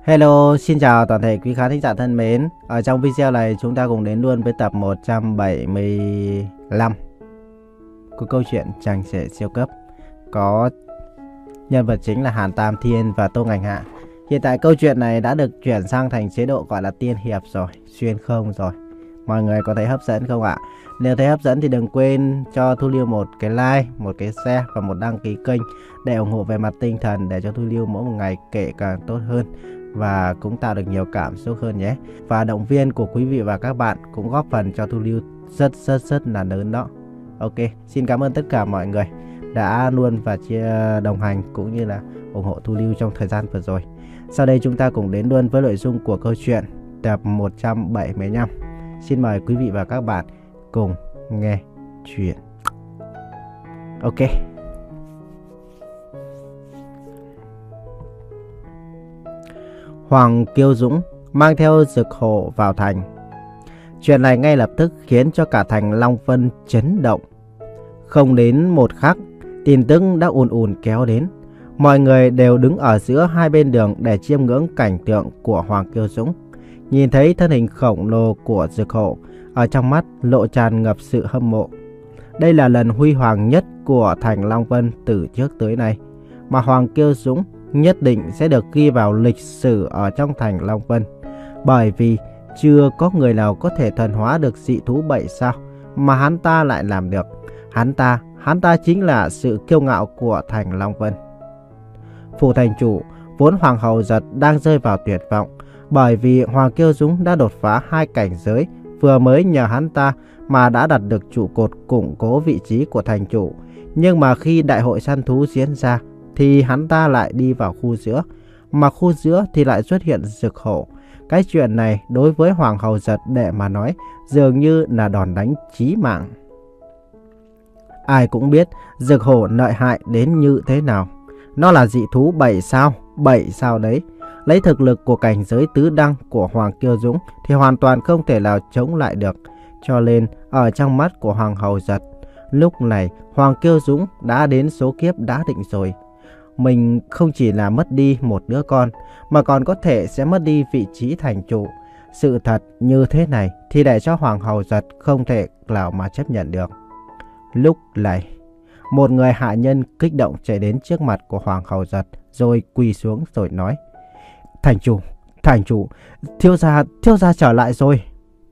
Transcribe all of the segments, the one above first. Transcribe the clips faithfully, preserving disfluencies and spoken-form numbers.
Hello, xin chào toàn thể quý khán thính giả thân mến. Ở trong video này chúng ta cùng đến luôn với tập một trăm bảy mươi lăm của câu chuyện Chàng Trẻ Siêu Cấp. Có nhân vật chính là Hàn Tam Thiên và Tô Ngành Hạ. Hiện tại câu chuyện này đã được chuyển sang thành chế độ gọi là tiên hiệp rồi, xuyên không rồi. Mọi người có thấy hấp dẫn không ạ? Nếu thấy hấp dẫn thì đừng quên cho Thu Lưu một cái like, một cái share và một đăng ký kênh để ủng hộ về mặt tinh thần, để cho Thu Lưu mỗi một ngày kể càng tốt hơn và cũng tạo được nhiều cảm xúc hơn nhé. Và động viên của quý vị và các bạn cũng góp phần cho Thu Lưu rất rất rất là lớn đó. Ok, xin cảm ơn tất cả mọi người đã luôn và chia đồng hành cũng như là ủng hộ Thu Lưu trong thời gian vừa rồi. Sau đây chúng ta cùng đến luôn với nội dung của câu chuyện tập một trăm bảy mươi lăm. Xin mời quý vị và các bạn cùng nghe chuyện. Ok. Hoàng Kiêu Dũng mang theo Dực Hổ vào thành. Chuyện này ngay lập tức khiến cho cả thành Long Vân chấn động. Không đến một khắc, tin tức đã ùn ùn kéo đến. Mọi người đều đứng ở giữa hai bên đường để chiêm ngưỡng cảnh tượng của Hoàng Kiêu Dũng. Nhìn thấy thân hình khổng lồ của Dực Hổ, ở trong mắt lộ tràn ngập sự hâm mộ. Đây là lần huy hoàng nhất của thành Long Vân từ trước tới nay, mà Hoàng Kiêu Dũng nhất định sẽ được ghi vào lịch sử ở trong thành Long Vân. Bởi vì chưa có người nào có thể thuần hóa được dị thú bảy sao mà hắn ta lại làm được. Hắn ta, hắn ta chính là sự kiêu ngạo của thành Long Vân. Phủ thành chủ, vốn Hoàng Hầu Giật đang rơi vào tuyệt vọng, bởi vì Hoàng Kiêu Dũng đã đột phá hai cảnh giới, vừa mới nhờ hắn ta mà đã đạt được trụ cột củng cố vị trí của thành chủ. Nhưng mà khi đại hội săn thú diễn ra thì hắn ta lại đi vào khu giữa, mà khu giữa thì lại xuất hiện Dực Hổ. Cái chuyện này đối với Hoàng Hầu Giật đệ mà nói dường như là đòn đánh chí mạng. Ai cũng biết Dực Hổ lợi hại đến như thế nào. Nó là dị thú bảy sao, bảy sao đấy. Lấy thực lực của cảnh giới tứ đăng của Hoàng Kiêu Dũng thì hoàn toàn không thể nào chống lại được. Cho nên ở trong mắt của Hoàng Hầu Giật, lúc này Hoàng Kiêu Dũng đã đến số kiếp đã định rồi. Mình không chỉ là mất đi một đứa con, mà còn có thể sẽ mất đi vị trí thành chủ. Sự thật như thế này thì để cho Hoàng Hầu Giật không thể nào mà chấp nhận được. Lúc này, một người hạ nhân kích động chạy đến trước mặt của Hoàng Hầu Giật, rồi quỳ xuống rồi nói: Thành chủ, thành chủ, thiếu gia, thiếu gia trở lại rồi.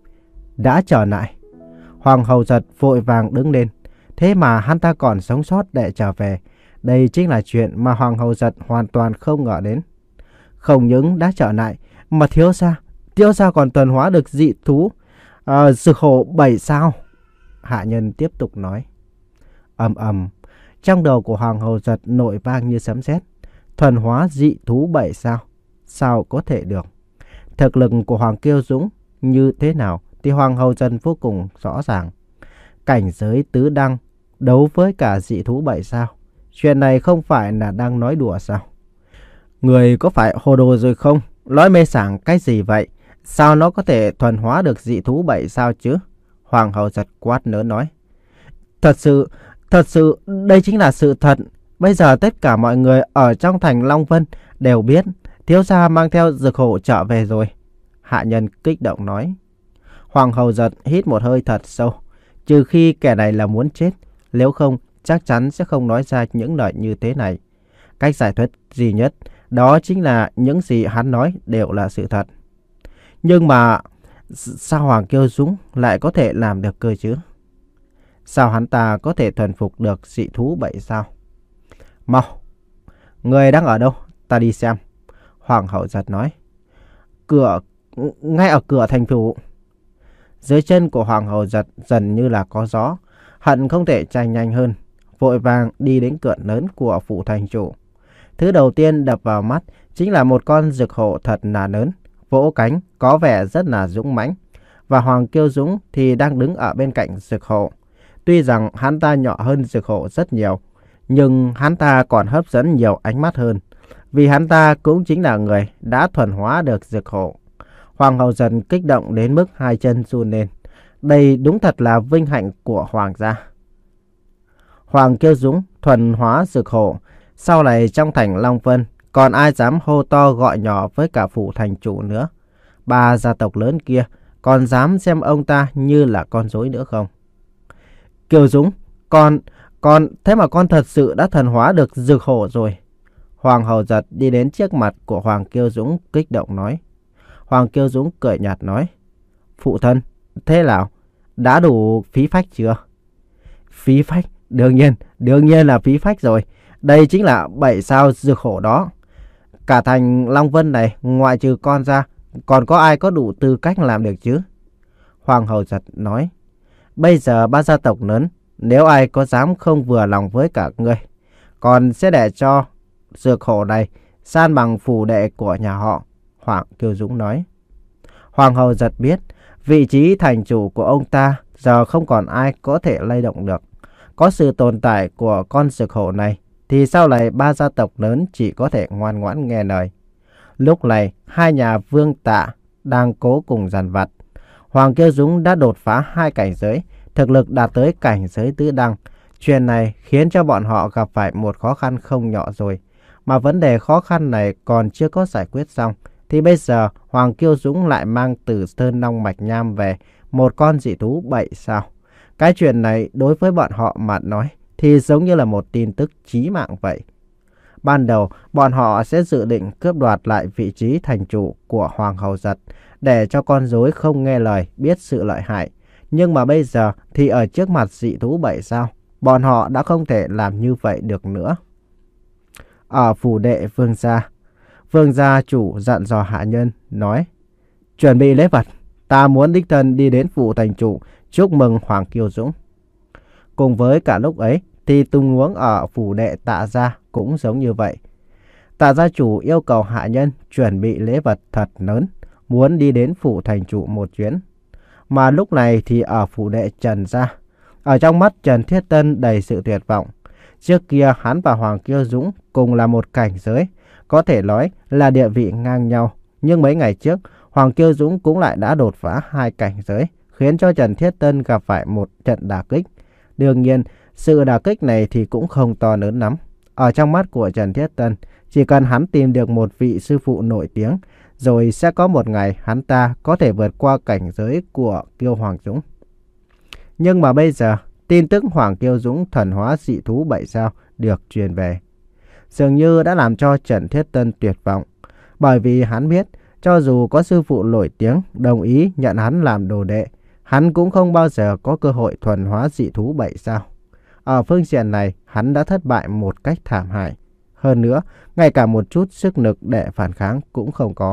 Đã trở lại. Hoàng Hầu Giật vội vàng đứng lên. Thế mà hắn ta còn sống sót để trở về. Đây chính là chuyện mà Hoàng Hầu Giật hoàn toàn không ngờ đến. Không những đã trở lại, mà thiếu gia, thiếu gia còn tuần hóa được dị thú à, Dực Hổ bảy sao. Hạ nhân tiếp tục nói. Ầm ầm, trong đầu của Hoàng Hầu Giật nổi vang như sấm sét. Thuần hóa dị thú bảy sao, sao có thể được? Thực lực của Hoàng Kiêu Dũng như thế nào thì Hoàng Hầu Giật vô cùng rõ ràng. Cảnh giới tứ đăng đấu với cả dị thú bảy sao, chuyện này không phải là đang nói đùa sao? Người có phải hồ đồ rồi không? Nói mê sảng cái gì vậy? Sao nó có thể thuần hóa được dị thú bảy sao chứ? Hoàng Hầu Giật quát lớn nói. Thật sự, thật sự, đây chính là sự thật. Bây giờ tất cả mọi người ở trong thành Long Vân đều biết thiếu gia mang theo Dực Hổ trở về rồi. Hạ nhân kích động nói. Hoàng Hầu Giật hít một hơi thật sâu. Trừ khi kẻ này là muốn chết, nếu không chắc chắn sẽ không nói ra những lời như thế này. Cách giải thích duy nhất đó chính là những gì hắn nói đều là sự thật. Nhưng mà sao Hoàng Kiêu Dũng lại có thể làm được cơ chứ? Sao hắn ta có thể thuần phục được dị thú bảy sao? Mau, người đang ở đâu? Ta đi xem. Hoàng Hậu Giật nói. Cửa, ngay ở cửa thành phủ. Dưới chân của Hoàng Hậu Giật dần như là có gió, hận không thể chạy nhanh hơn, vội vàng đi đến cửa lớn của phủ thành chủ. Thứ đầu tiên đập vào mắt chính là một con Dực Hổ thật là lớn, vỗ cánh có vẻ rất là dũng mãnh. Và Hoàng Kiêu Dũng thì đang đứng ở bên cạnh Dực Hổ. Tuy rằng hắn ta nhỏ hơn Dực Hổ rất nhiều, nhưng hắn ta còn hấp dẫn nhiều ánh mắt hơn, vì hắn ta cũng chính là người đã thuần hóa được Dực Hổ. Hoàng Hậu Giật kích động đến mức hai chân run lên. Đây đúng thật là vinh hạnh của hoàng gia. Hoàng Kiêu Dũng thuần hóa Dực Hổ, sau này trong thành Long Vân còn ai dám hô to gọi nhỏ với cả phủ thành chủ nữa? Ba gia tộc lớn kia còn dám xem ông ta như là con rối nữa không? Kiều Dũng, con, con, thế mà con thật sự đã thần hóa được Dược Hổ rồi. Hoàng Hầu Giật đi đến trước mặt của Hoàng Kiêu Dũng kích động nói. Hoàng Kiêu Dũng cười nhạt nói. Phụ thân, thế nào? Đã đủ phí phách chưa? Phí phách? Đương nhiên, đương nhiên là phí phách rồi. Đây chính là bảy sao Dược Hổ đó. Cả thành Long Vân này, ngoại trừ con ra, còn có ai có đủ tư cách làm được chứ? Hoàng Hầu Giật nói. Bây giờ ba gia tộc lớn, nếu ai có dám không vừa lòng với cả ngươi, còn sẽ để cho Dược Hổ này san bằng phủ đệ của nhà họ. Hoàng Kiêu Dũng nói. Hoàng Hầu Giật biết vị trí thành chủ của ông ta giờ không còn ai có thể lay động được. Có sự tồn tại của con Dược Hổ này thì sau này ba gia tộc lớn chỉ có thể ngoan ngoãn nghe lời. Lúc này hai nhà Vương Tạ đang cố cùng dằn vặt. Hoàng Kiêu Dũng đã đột phá hai cảnh giới, thực lực đạt tới cảnh giới tứ đăng. Chuyện này khiến cho bọn họ gặp phải một khó khăn không nhỏ rồi. Mà vấn đề khó khăn này còn chưa có giải quyết xong, thì bây giờ Hoàng Kiêu Dũng lại mang từ Sơn Long Mạch Nham về một con dị thú bảy sao. Cái chuyện này đối với bọn họ mà nói thì giống như là một tin tức chí mạng vậy. Ban đầu bọn họ sẽ dự định cướp đoạt lại vị trí thành chủ của Hoàng Hầu Giật để cho con rối không nghe lời biết sự lợi hại. Nhưng mà bây giờ thì ở trước mặt dị thú bảy sao, bọn họ đã không thể làm như vậy được nữa. Ở phủ đệ Vương gia, Vương gia chủ dặn dò hạ nhân nói. Chuẩn bị lễ vật, ta muốn đích thân đi đến phủ thành chủ chúc mừng Hoàng Kiêu Dũng. Cùng với cả lúc ấy thì tình huống ở phủ đệ Tạ gia cũng giống như vậy. Tạ gia chủ yêu cầu hạ nhân chuẩn bị lễ vật thật lớn, muốn đi đến phủ thành chủ một chuyến. Mà lúc này thì ở phủ đệ Trần gia, ở trong mắt Trần Thiết Tân đầy sự tuyệt vọng. Trước kia hắn và Hoàng Kiêu Dũng cùng là một cảnh giới, có thể nói là địa vị ngang nhau. Nhưng mấy ngày trước, Hoàng Kiêu Dũng cũng lại đã đột phá hai cảnh giới, khiến cho Trần Thiết Tân gặp phải một trận đả kích. Đương nhiên, sự đả kích này thì cũng không to lớn lắm. Ở trong mắt của Trần Thiết Tân, chỉ cần hắn tìm được một vị sư phụ nổi tiếng, rồi sẽ có một ngày hắn ta có thể vượt qua cảnh giới của Kiêu Hoàng Dũng. Nhưng mà bây giờ, tin tức Hoàng Kiêu Dũng thần hóa dị thú bảy sao được truyền về, dường như đã làm cho Trần Thiết Tân tuyệt vọng. Bởi vì hắn biết, cho dù có sư phụ nổi tiếng đồng ý nhận hắn làm đồ đệ, hắn cũng không bao giờ có cơ hội thuần hóa dị thú bảy sao. Ở phương diện này, hắn đã thất bại một cách thảm hại. Hơn nữa, ngay cả một chút sức lực để phản kháng cũng không có.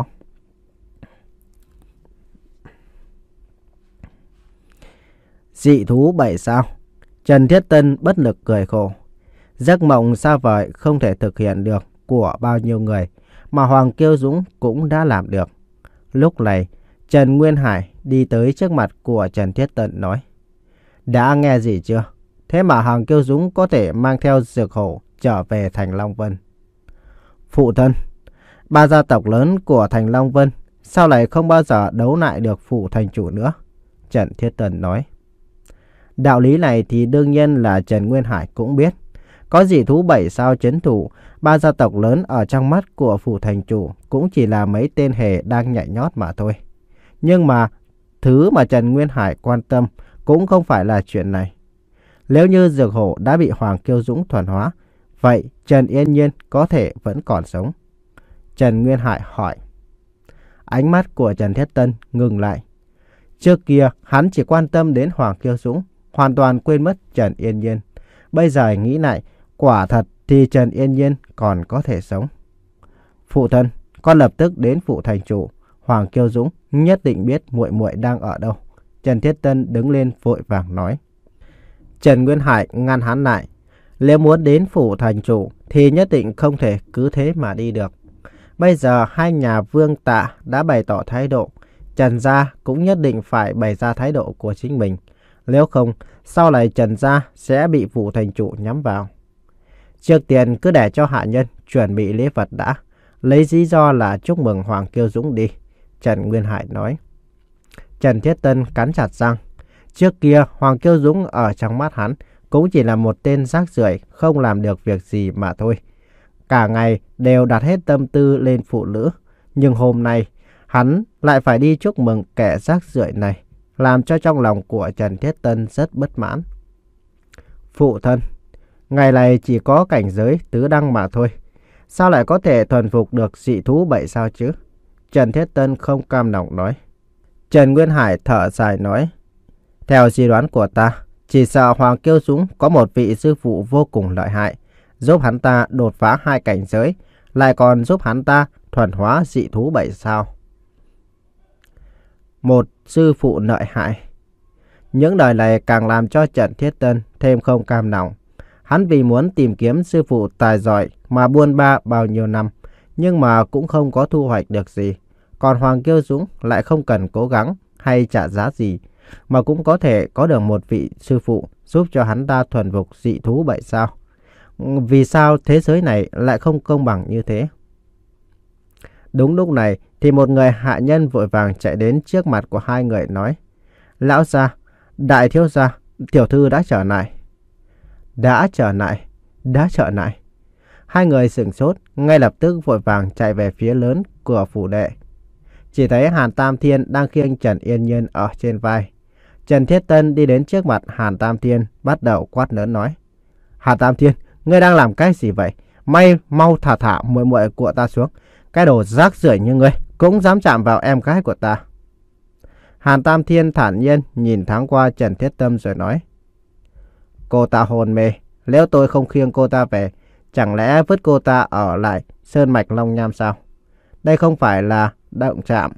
Dị thú bảy sao. Trần Thiết Tân bất lực cười khổ. Giấc mộng xa vời không thể thực hiện được của bao nhiêu người, mà Hoàng Kiêu Dũng cũng đã làm được. Lúc này, Trần Nguyên Hải đi tới trước mặt của Trần Thiết Tân nói. Đã nghe gì chưa? Thế mà Hoàng Kiêu Dũng có thể mang theo Dược Hổ trở về thành Long Vân. Phụ thân, ba gia tộc lớn của thành Long Vân sao lại không bao giờ đấu lại được phủ thành chủ nữa? Trần Thiết Tân nói. Đạo lý này thì đương nhiên là Trần Nguyên Hải cũng biết. Có dị thú bảy sao trấn thủ, ba gia tộc lớn ở trong mắt của phủ thành chủ cũng chỉ là mấy tên hề đang nhảy nhót mà thôi. Nhưng mà thứ mà Trần Nguyên Hải quan tâm cũng không phải là chuyện này. Nếu như Dược Hổ đã bị Hoàng Kiêu Dũng thuần hóa, vậy Trần Yên Nhiên có thể vẫn còn sống. Trần Nguyên Hải hỏi. Ánh mắt của Trần Thiết Tân ngừng lại. Trước kia hắn chỉ quan tâm đến Hoàng Kiêu Dũng, hoàn toàn quên mất Trần Yên Nhiên. Bây giờ nghĩ lại, quả thật thì Trần Yên Nhiên còn có thể sống. Phụ thân, con lập tức đến phủ thành chủ. Hoàng Kiêu Dũng nhất định biết muội muội đang ở đâu. Trần Thiết Tân đứng lên vội vàng nói. Trần Nguyên Hải ngăn hắn lại. Nếu muốn đến phủ thành chủ thì nhất định không thể cứ thế mà đi được. Bây giờ hai nhà Vương Tạ đã bày tỏ thái độ, Trần gia cũng nhất định phải bày ra thái độ của chính mình. Nếu không, sau này Trần gia sẽ bị phủ thành chủ nhắm vào. Trước tiên cứ để cho hạ nhân chuẩn bị lễ vật đã, lấy lý do là chúc mừng Hoàng Kiêu Dũng đi. Trần Nguyên Hải nói. Trần Thiết Tân cắn chặt răng. Trước kia Hoàng Kiêu Dũng ở trong mắt hắn cũng chỉ là một tên rác rưởi, không làm được việc gì mà thôi. cả ngày đều đặt hết tâm tư lên phụ nữ. Nhưng hôm nay, hắn lại phải đi chúc mừng kẻ rác rưởi này, làm cho trong lòng của Trần Thiết Tân rất bất mãn. Phụ thân, ngày này chỉ có cảnh giới tứ đăng mà thôi. Sao lại có thể thuần phục được dị thú bảy sao chứ? Trần Thiết Tân không cam lòng nói. Trần Nguyên Hải thở dài nói. Theo suy đoán của ta, chỉ sợ Hoàng Kiêu Dũng có một vị sư phụ vô cùng lợi hại, giúp hắn ta đột phá hai cảnh giới, lại còn giúp hắn ta thuần hóa dị thú bảy sao. Một sư phụ lợi hại. Những lời này càng làm cho Trần Thiết Tân thêm không cam lòng. Hắn vì muốn tìm kiếm sư phụ tài giỏi mà buôn ba bao nhiêu năm, nhưng mà cũng không có thu hoạch được gì. Còn Hoàng Kiêu Dũng lại không cần cố gắng hay trả giá gì, mà cũng có thể có được một vị sư phụ giúp cho hắn ta thuần phục dị thú bảy sao. Vì sao thế giới này lại không công bằng như thế? Đúng lúc này thì một người hạ nhân vội vàng chạy đến trước mặt của hai người nói. Lão gia, đại thiếu gia, tiểu thư đã trở lại. Đã trở lại, đã trở lại. Hai người sửng sốt, ngay lập tức vội vàng chạy về phía lớn của phủ đệ. Chỉ thấy Hàn Tam Thiên đang khiêng Trần Yên Nhiên ở trên vai. Trần Thiết Tân đi đến trước mặt Hàn Tam Thiên, bắt đầu quát lớn nói. Hàn Tam Thiên, ngươi đang làm cái gì vậy? May mau thả thả muội muội của ta xuống. Cái đồ rác rưởi như ngươi cũng dám chạm vào em gái của ta. Hàn Tam Thiên thản nhiên nhìn thoáng qua Trần Thiết Tân rồi nói. Cô ta hôn mê, nếu tôi không khiêng cô ta về, chẳng lẽ vứt cô ta ở lại Sơn Mạch Long Nham sao? Đây không phải là động chạm.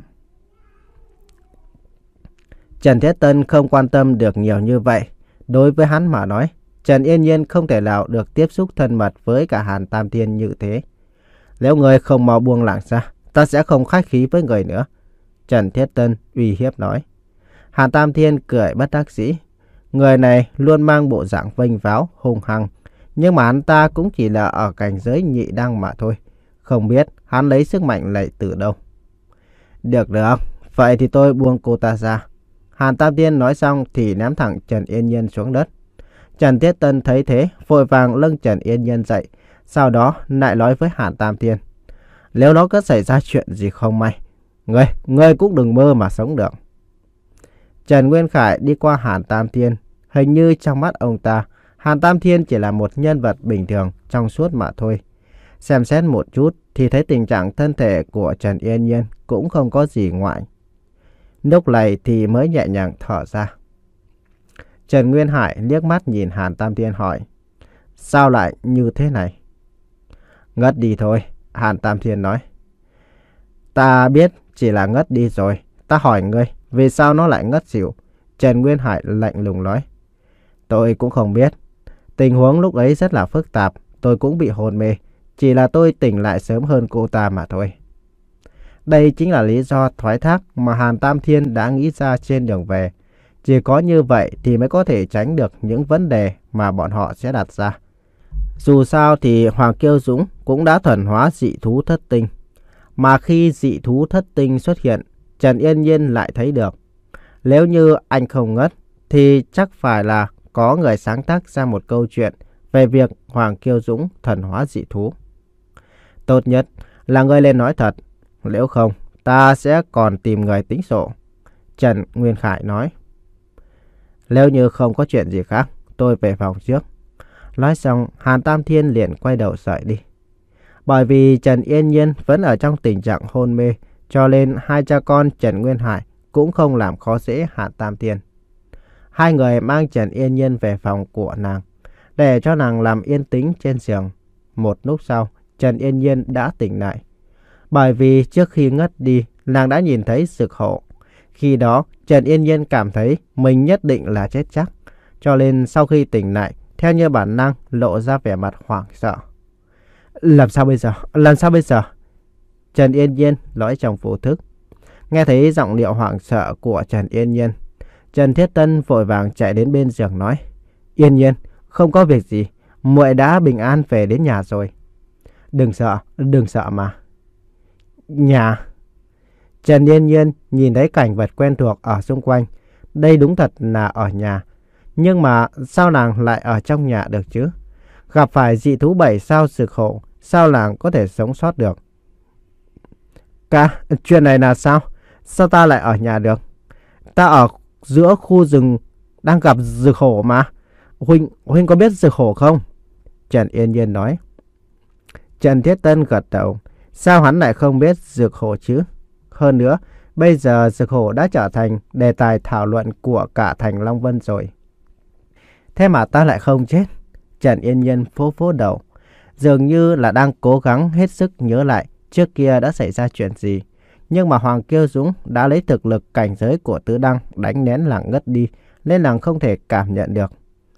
Trần Thiết Tân không quan tâm được nhiều như vậy. Đối với hắn mà nói, Trần Yên Nhiên không thể nào được tiếp xúc thân mật với cả Hàn Tam Thiên như thế. Nếu người không mau buông lỏng ra, ta sẽ không khách khí với người nữa. Trần Thiết Tân uy hiếp nói. Hàn Tam Thiên cười bất đắc dĩ. Người này luôn mang bộ dạng vênh váo, hung hăng. Nhưng mà hắn ta cũng chỉ là ở cảnh giới nhị đăng mà thôi. Không biết hắn lấy sức mạnh này từ đâu. Được được, vậy thì tôi buông cô ta ra. Hàn Tam Thiên nói xong thì ném thẳng Trần Yên Nhiên xuống đất. Trần Thiết Tân thấy thế, vội vàng nâng Trần Yên Nhiên dậy. Sau đó lại nói với Hàn Tam Thiên. Nếu nó có xảy ra chuyện gì không may, Ngươi, ngươi cũng đừng mơ mà sống được. Trần Nguyên Khải đi qua Hàn Tam Thiên. Hình như trong mắt ông ta, Hàn Tam Thiên chỉ là một nhân vật bình thường trong suốt mà thôi. Xem xét một chút thì thấy tình trạng thân thể của Trần Yên Nhiên cũng không có gì ngoại. Lúc này thì mới nhẹ nhàng thở ra. Trần Nguyên Hải liếc mắt nhìn Hàn Tam Thiên hỏi. Sao lại như thế này? Ngất đi thôi, Hàn Tam Thiên nói. Ta biết chỉ là ngất đi rồi. Ta hỏi ngươi, vì sao nó lại ngất xỉu? Trần Nguyên Hải lạnh lùng nói. Tôi cũng không biết. Tình huống lúc ấy rất là phức tạp. Tôi cũng bị hôn mê. Chỉ là tôi tỉnh lại sớm hơn cô ta mà thôi. Đây chính là lý do thoái thác mà Hàn Tam Thiên đã nghĩ ra trên đường về. Chỉ có như vậy thì mới có thể tránh được những vấn đề mà bọn họ sẽ đặt ra. Dù sao thì Hoàng Kiêu Dũng cũng đã thuần hóa dị thú thất tinh. Mà khi dị thú thất tinh xuất hiện, Trần Yên Nhiên lại thấy được. Nếu như anh không ngất thì chắc phải là có người sáng tác ra một câu chuyện về việc Hoàng Kiêu Dũng thuần hóa dị thú. Tốt nhất là ngươi lên nói thật. Nếu không, ta sẽ còn tìm người tính sổ. Trần Nguyên Khải nói. Nếu như không có chuyện gì khác, tôi về phòng trước. Nói xong, Hàn Tam Thiên liền quay đầu rời đi. Bởi vì Trần Yên Nhiên vẫn ở trong tình trạng hôn mê, cho nên hai cha con Trần Nguyên Hải cũng không làm khó dễ Hàn Tam Thiên. Hai người mang Trần Yên Nhiên về phòng của nàng, để cho nàng làm yên tĩnh trên giường. Một lúc sau, Trần Yên Nhiên đã tỉnh lại. Bởi vì trước khi ngất đi, nàng đã nhìn thấy Dực Hổ. Khi đó, Trần Yên Nhiên cảm thấy mình nhất định là chết chắc. Cho nên sau khi tỉnh lại, theo như bản năng lộ ra vẻ mặt hoảng sợ. Làm sao bây giờ? Làm sao bây giờ? Trần Yên Nhiên nói trong vô thức. Nghe thấy giọng điệu hoảng sợ của Trần Yên Nhiên, Trần Thiết Tân vội vàng chạy đến bên giường nói. Yên Nhiên, không có việc gì. Muội đã bình an về đến nhà rồi. Đừng sợ, đừng sợ mà. Nhà. Trần Yên Nhiên nhìn thấy cảnh vật quen thuộc ở xung quanh. Đây đúng thật là ở nhà. Nhưng mà sao nàng lại ở trong nhà được chứ? Gặp phải dị thú bảy sao Dực Hổ sao làng có thể sống sót được? Ca, chuyện này là sao? Sao ta lại ở nhà được? Ta ở giữa khu rừng đang gặp Dược Hổ mà. Huynh, Huynh có biết Dược Hổ không? Trần Yên Nhiên nói. Trần Thiết Tân gật đầu. Sao hắn lại không biết Dược Hổ chứ? Hơn nữa, bây giờ Dược Hổ đã trở thành đề tài thảo luận của cả thành Long Vân rồi. Thế mà ta lại không chết. Trần Yên Nhiên phố phố đầu, dường như là đang cố gắng hết sức nhớ lại trước kia đã xảy ra chuyện gì. Nhưng mà Hoàng Kiêu Dũng đã lấy thực lực cảnh giới của Tứ Đăng đánh nén làng ngất đi, nên làng không thể cảm nhận được.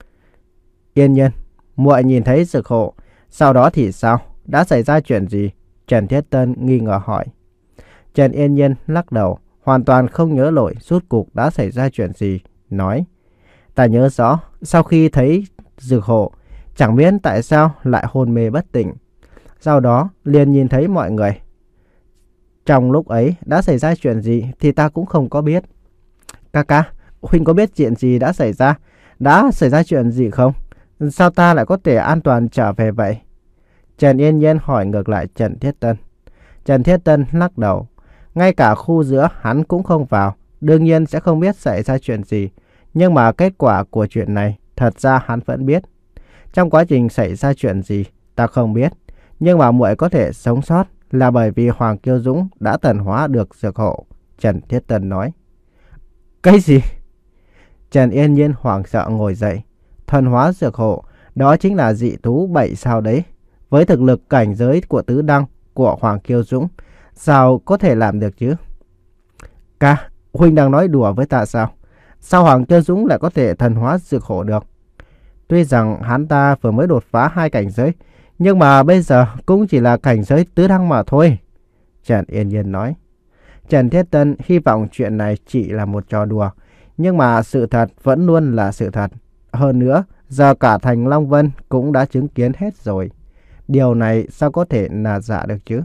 Yên Nhiên, muội nhìn thấy Dược Hổ, sau đó thì sao? Đã xảy ra chuyện gì? Trần Thiết Tân nghi ngờ hỏi. Trần Yên Nhiên lắc đầu, hoàn toàn không nhớ nổi rốt cuộc đã xảy ra chuyện gì, nói. Ta nhớ rõ, sau khi thấy Dược Hổ, chẳng biết tại sao lại hôn mê bất tỉnh. Sau đó liền nhìn thấy mọi người. Trong lúc ấy đã xảy ra chuyện gì thì ta cũng không có biết. Ca ca, Huynh có biết chuyện gì đã xảy ra? Đã xảy ra chuyện gì không? Sao ta lại có thể an toàn trở về vậy? Trần Yên Nhiên hỏi ngược lại Trần Thiết Tân. Trần Thiết Tân lắc đầu. Ngay cả khu giữa hắn cũng không vào, đương nhiên sẽ không biết xảy ra chuyện gì. Nhưng mà kết quả của chuyện này thật ra hắn vẫn biết. Trong quá trình xảy ra chuyện gì ta không biết, nhưng mà muội có thể sống sót là bởi vì Hoàng Kiêu Dũng đã tần hóa được Dược Hổ. Trần Thiết Tân nói. Cái gì? Trần Yên Nhiên hoảng sợ ngồi dậy. Thuần hóa Dược Hổ, đó chính là dị thú bảy sao đấy. Với thực lực cảnh giới của Tứ Đăng, của Hoàng Kiêu Dũng, sao có thể làm được chứ? Ca, Huynh đang nói đùa với ta sao? Sao Hoàng Kiêu Dũng lại có thể thần hóa Dược Hổ được? Tuy rằng hắn ta vừa mới đột phá hai cảnh giới, nhưng mà bây giờ cũng chỉ là cảnh giới Tứ Đăng mà thôi. Trần Yên Nhiên nói. Trần Thiết Tân hy vọng chuyện này chỉ là một trò đùa, nhưng mà sự thật vẫn luôn là sự thật. Hơn nữa, giờ cả thành Long Vân cũng đã chứng kiến hết rồi. Điều này sao có thể là giả được chứ?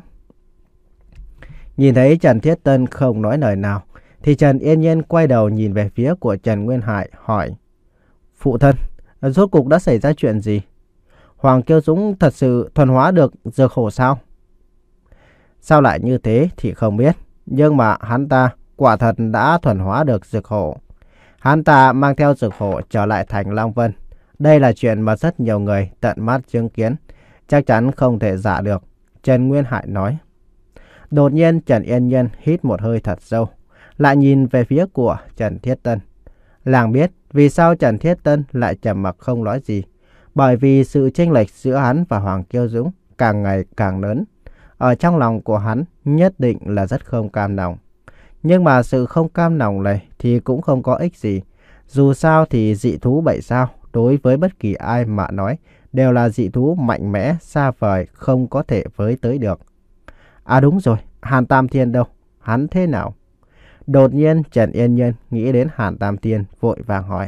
Nhìn thấy Trần Thiết Tân không nói lời nào, thì Trần Yên Nhiên quay đầu nhìn về phía của Trần Nguyên Hải hỏi. Phụ thân, rốt cuộc đã xảy ra chuyện gì? Hoàng Kiêu Dũng thật sự thuần hóa được Dược Hổ sao? Sao lại như thế thì không biết. Nhưng mà hắn ta quả thật đã thuần hóa được Dược Hổ. Hắn ta mang theo Dược Hổ trở lại thành Long Vân. Đây là chuyện mà rất nhiều người tận mắt chứng kiến. Chắc chắn không thể giả được. Trần Nguyên Hải nói. Đột nhiên Trần Yên Nhiên hít một hơi thật sâu, lại nhìn về phía của Trần Thiết Tân. Làng biết vì sao Trần Thiết Tân lại trầm mặc không nói gì. Bởi vì sự chênh lệch giữa hắn và Hoàng Kiêu Dũng càng ngày càng lớn. Ở trong lòng của hắn nhất định là rất không cam lòng. Nhưng mà sự không cam lòng này thì cũng không có ích gì. Dù sao thì dị thú bảy sao đối với bất kỳ ai mà nói đều là dị thú mạnh mẽ, xa vời, không có thể với tới được. À đúng rồi, Hàn Tam Thiên đâu? Hắn thế nào? Đột nhiên Trần Yên Nhiên nghĩ đến Hàn Tam Thiên, vội vàng hỏi.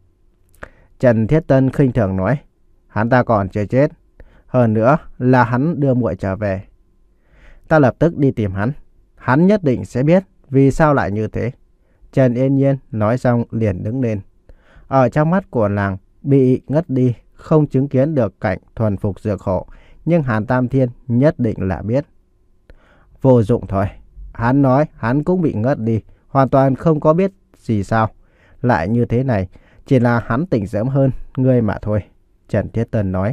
Trần Thiết Tân khinh thường nói. Hắn ta còn chưa chết. Hơn nữa là hắn đưa muội trở về. Ta lập tức đi tìm hắn. Hắn nhất định sẽ biết vì sao lại như thế. Trần Yên Nhiên nói xong liền đứng lên. Ở trong mắt của làng bị ngất đi, không chứng kiến được cảnh thuần phục Dược Hổ. Nhưng Hàn Tam Thiên nhất định là biết. Vô dụng thôi. Hắn nói hắn cũng bị ngất đi, hoàn toàn không có biết gì sao. Lại như thế này, chỉ là hắn tỉnh sớm hơn ngươi mà thôi. Trần Thiết Tân nói.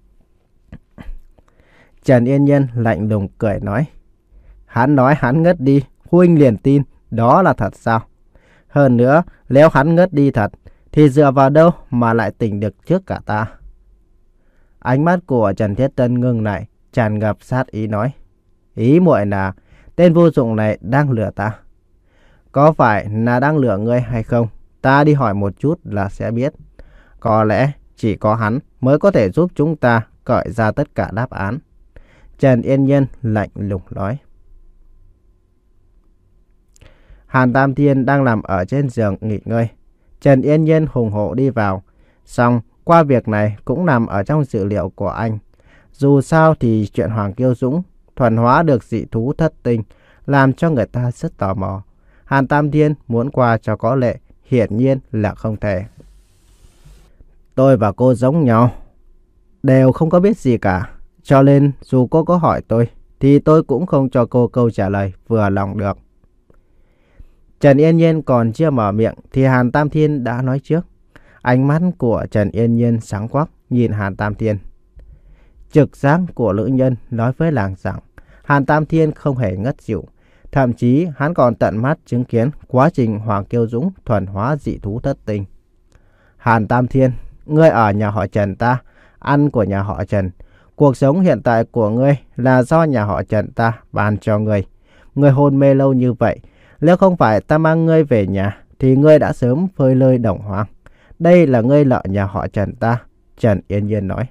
Trần Yên Nhiên lạnh lùng cười nói. Hắn nói hắn ngất đi, huynh liền tin, đó là thật sao? Hơn nữa, nếu hắn ngất đi thật, thì dựa vào đâu mà lại tỉnh được trước cả ta? Ánh mắt của Trần Thiết Tân ngưng lại, tràn ngập sát ý nói. Ý muội là tên vô dụng này đang lừa ta. Có phải là đang lừa ngươi hay không? Ta đi hỏi một chút là sẽ biết. Có lẽ chỉ có hắn mới có thể giúp chúng ta cởi ra tất cả đáp án. Trần Yên Nhiên lạnh lùng nói. Hàn Tam Thiên đang nằm ở trên giường nghỉ ngơi. Trần Yên Nhiên hùng hổ đi vào. Xong, qua việc này cũng nằm ở trong dữ liệu của anh. Dù sao thì chuyện Hoàng Kiêu Dũng thuần hóa được dị thú thất tinh làm cho người ta rất tò mò. Hàn Tam Thiên muốn qua cho có lệ, hiển nhiên là không thể. Tôi và cô giống nhau, đều không có biết gì cả. Cho nên dù cô có hỏi tôi thì tôi cũng không cho cô câu trả lời vừa lòng được. Trần Yên Nhiên còn chưa mở miệng thì Hàn Tam Thiên đã nói trước. Ánh mắt của Trần Yên Nhiên sáng quắc nhìn Hàn Tam Thiên. Trực giác của nữ nhân nói với làng rằng Hàn Tam Thiên không hề ngất xỉu. Thậm chí hắn còn tận mắt chứng kiến quá trình Hoàng Kiêu Dũng thuần hóa dị thú thất tinh. Hàn Tam Thiên, ngươi ở nhà họ Trần ta, ăn của nhà họ Trần. Cuộc sống hiện tại của ngươi là do nhà họ Trần ta ban cho ngươi. Ngươi hôn mê lâu như vậy, nếu không phải ta mang ngươi về nhà thì ngươi đã sớm phơi lơi đồng hoang. Đây là ngươi nợ nhà họ Trần ta, Trần Yên Nhiên nói.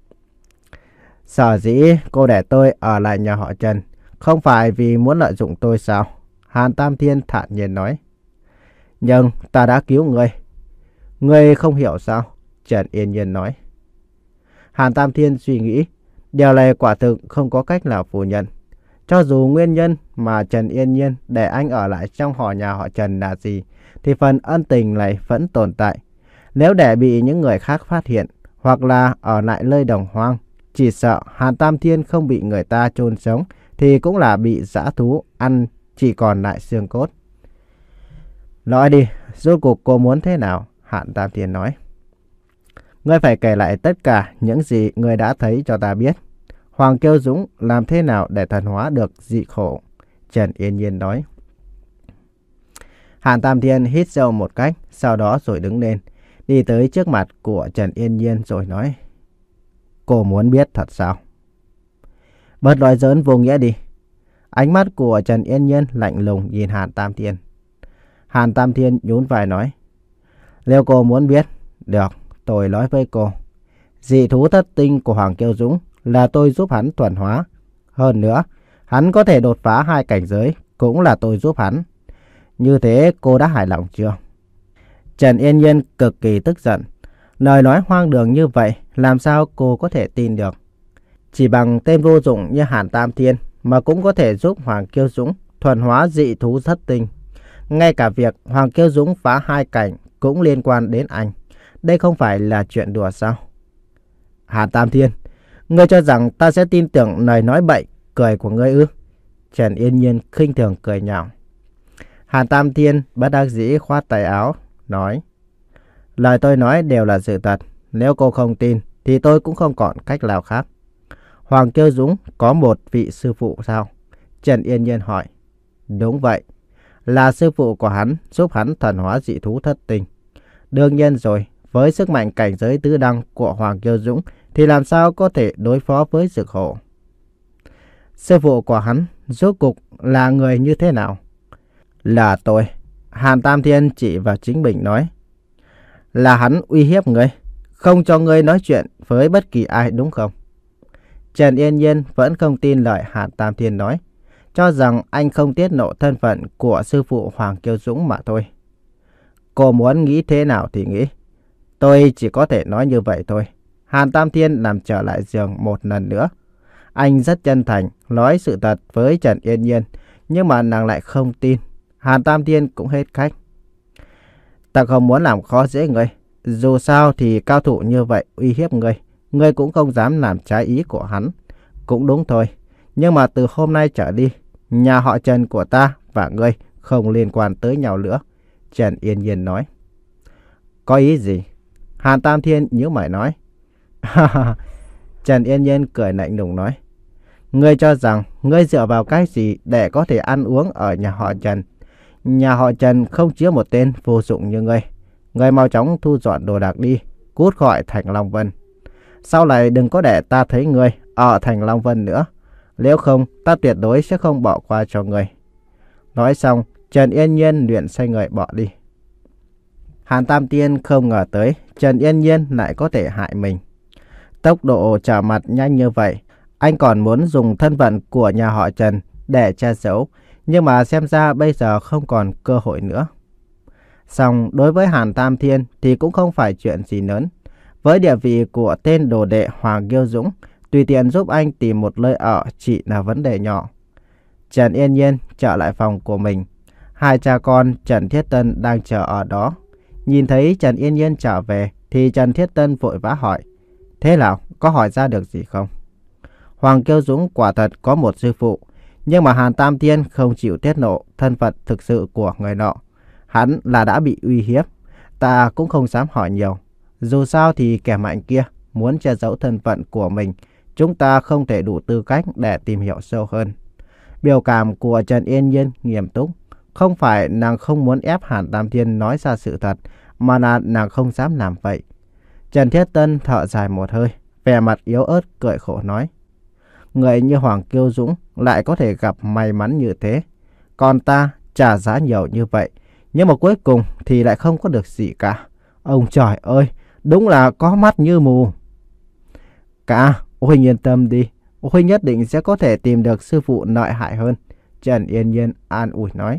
Sở dĩ cô để tôi ở lại nhà họ Trần không phải vì muốn lợi dụng tôi sao? Hàn Tam Thiên thản nhiên nói. Nhưng ta đã cứu ngươi. Ngươi không hiểu sao? Trần Yên Nhiên nói. Hàn Tam Thiên suy nghĩ, điều này quả thực không có cách nào phủ nhận. Cho dù nguyên nhân mà Trần Yên Nhiên để anh ở lại trong họ nhà họ Trần là gì, thì phần ân tình này vẫn tồn tại. Nếu để bị những người khác phát hiện, hoặc là ở lại nơi đồng hoang, chỉ sợ Hàn Tam Thiên không bị người ta chôn sống, thì cũng là bị dã thú ăn chỉ còn lại xương cốt. Nói đi, rốt cuộc cô muốn thế nào? Hàn Tam Thiên nói. Ngươi phải kể lại tất cả những gì ngươi đã thấy cho ta biết. Hoàng Kiêu Dũng làm thế nào để thần hóa được dị khổ? Trần Yên Nhiên nói. Hàn Tam Thiên hít sâu một cách, sau đó rồi đứng lên, đi tới trước mặt của Trần Yên Nhiên rồi nói. Cô muốn biết thật sao? Bớt nói giỡn vô nghĩa đi. Ánh mắt của Trần Yên Nhiên lạnh lùng nhìn Hàn Tam Thiên. Hàn Tam Thiên nhún vai nói. Nếu cô muốn biết, được, tôi nói với cô. Dị thú thất tinh của Hoàng Kiêu Dũng là tôi giúp hắn thuần hóa. Hơn nữa, hắn có thể đột phá hai cảnh giới, cũng là tôi giúp hắn. Như thế cô đã hài lòng chưa? Trần Yên Nhiên cực kỳ tức giận. Lời nói hoang đường như vậy, làm sao cô có thể tin được? Chỉ bằng tên vô dụng như Hàn Tam Thiên mà cũng có thể giúp Hoàng Kiêu Dũng thuần hóa dị thú thất tinh. Ngay cả việc Hoàng Kiêu Dũng phá hai cảnh cũng liên quan đến anh. Đây không phải là chuyện đùa sao? Hàn Tam Thiên, ngươi cho rằng ta sẽ tin tưởng lời nói bậy cười của ngươi ư? Trần Yên Nhiên khinh thường cười nhạo. Hàn Tam Thiên bất đắc dĩ khoát tay áo, nói. Lời tôi nói đều là sự thật. Nếu cô không tin thì tôi cũng không còn cách nào khác. Hoàng Kiêu Dũng có một vị sư phụ sao? Trần Yên Nhiên hỏi. Đúng vậy. Là sư phụ của hắn giúp hắn thần hóa dị thú thất tinh. Đương nhiên rồi, với sức mạnh cảnh giới tứ đăng của Hoàng Kiêu Dũng thì làm sao có thể đối phó với Dực Hổ? Sư phụ của hắn rốt cục là người như thế nào? Là tôi. Hàn Tam Thiên chỉ vào chính mình nói. Là hắn uy hiếp ngươi, không cho ngươi nói chuyện với bất kỳ ai đúng không? Trần Yên Nhiên vẫn không tin lời Hàn Tam Thiên nói, cho rằng anh không tiết lộ thân phận của sư phụ Hoàng Kiêu Dũng mà thôi. Cô muốn nghĩ thế nào thì nghĩ. Tôi chỉ có thể nói như vậy thôi. Hàn Tam Thiên nằm trở lại giường một lần nữa. Anh rất chân thành nói sự thật với Trần Yên Nhiên, nhưng mà nàng lại không tin. Hàn Tam Thiên cũng hết cách. Ta không muốn làm khó dễ ngươi. Dù sao thì cao thủ như vậy uy hiếp ngươi, ngươi cũng không dám làm trái ý của hắn. Cũng đúng thôi. Nhưng mà từ hôm nay trở đi, nhà họ Trần của ta và ngươi không liên quan tới nhau nữa. Trần Yên Nhiên nói. Có ý gì? Hàn Tam Thiên nhíu mày nói. Trần Yên Nhiên cười lạnh lùng nói. Ngươi cho rằng ngươi dựa vào cái gì để có thể ăn uống ở nhà họ Trần? Nhà họ Trần không chứa một tên vô dụng như ngươi. Ngươi mau chóng thu dọn đồ đạc đi, cút khỏi thành Long Vân. Sau này đừng có để ta thấy ngươi ở thành Long Vân nữa. Nếu không, ta tuyệt đối sẽ không bỏ qua cho ngươi. Nói xong, Trần Yên Nhiên luyện xoay người bỏ đi. Hàn Tam Thiên không ngờ tới Trần Yên Nhiên lại có thể hại mình. Tốc độ trở mặt nhanh như vậy, anh còn muốn dùng thân phận của nhà họ Trần để che giấu, nhưng mà xem ra bây giờ không còn cơ hội nữa. Song đối với Hàn Tam Thiên thì cũng không phải chuyện gì lớn. Với địa vị của tên đồ đệ Hoàng Kiêu Dũng, tùy tiện giúp anh tìm một nơi ở chỉ là vấn đề nhỏ. Trần Yên Nhiên trở lại phòng của mình. Hai cha con Trần Thiết Tân đang chờ ở đó. Nhìn thấy Trần Yên Nhiên trở về thì Trần Thiết Tân vội vã hỏi. Thế nào, có hỏi ra được gì không? Hoàng Kiêu Dũng quả thật có một sư phụ, nhưng mà Hàn Tam Thiên không chịu tiết lộ thân phận thực sự của người nọ. Hắn là đã bị uy hiếp, ta cũng không dám hỏi nhiều. Dù sao thì kẻ mạnh kia muốn che giấu thân phận của mình, chúng ta không thể đủ tư cách để tìm hiểu sâu hơn. Biểu cảm của Trần Yên Nhiên nghiêm túc. Không phải nàng không muốn ép Hàn Tam Thiên nói ra sự thật, mà là nàng không dám làm vậy. Trần Thiết Tân thở dài một hơi, vẻ mặt yếu ớt cười khổ nói. Người như Hoàng Kiêu Dũng lại có thể gặp may mắn như thế. Còn ta trả giá nhiều như vậy, nhưng mà cuối cùng thì lại không có được gì cả. Ông trời ơi, đúng là có mắt như mù. Cả, Huynh yên tâm đi, Huynh nhất định sẽ có thể tìm được sư phụ lợi hại hơn. Trần Yên Nhiên an ủi nói.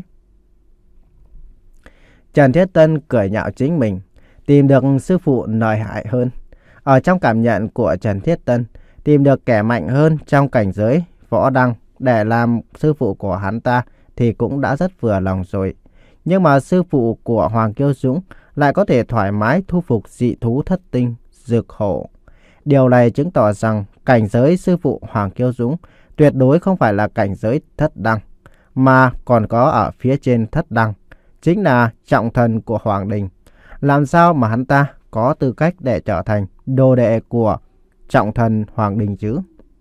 Trần Thiết Tân cười nhạo chính mình, tìm được sư phụ lợi hại hơn. Ở trong cảm nhận của Trần Thiết Tân, tìm được kẻ mạnh hơn trong cảnh giới võ đăng để làm sư phụ của hắn ta thì cũng đã rất vừa lòng rồi. Nhưng mà sư phụ của Hoàng Kiêu Dũng lại có thể thoải mái thu phục dị thú thất tinh, dược hổ. Điều này chứng tỏ rằng cảnh giới sư phụ Hoàng Kiêu Dũng tuyệt đối không phải là cảnh giới thất đăng, mà còn có ở phía trên thất đăng, chính là trọng thần của Hoàng Đình. Làm sao mà hắn ta có tư cách để trở thành đồ đệ của trọng thần Hoàng Đình chứ?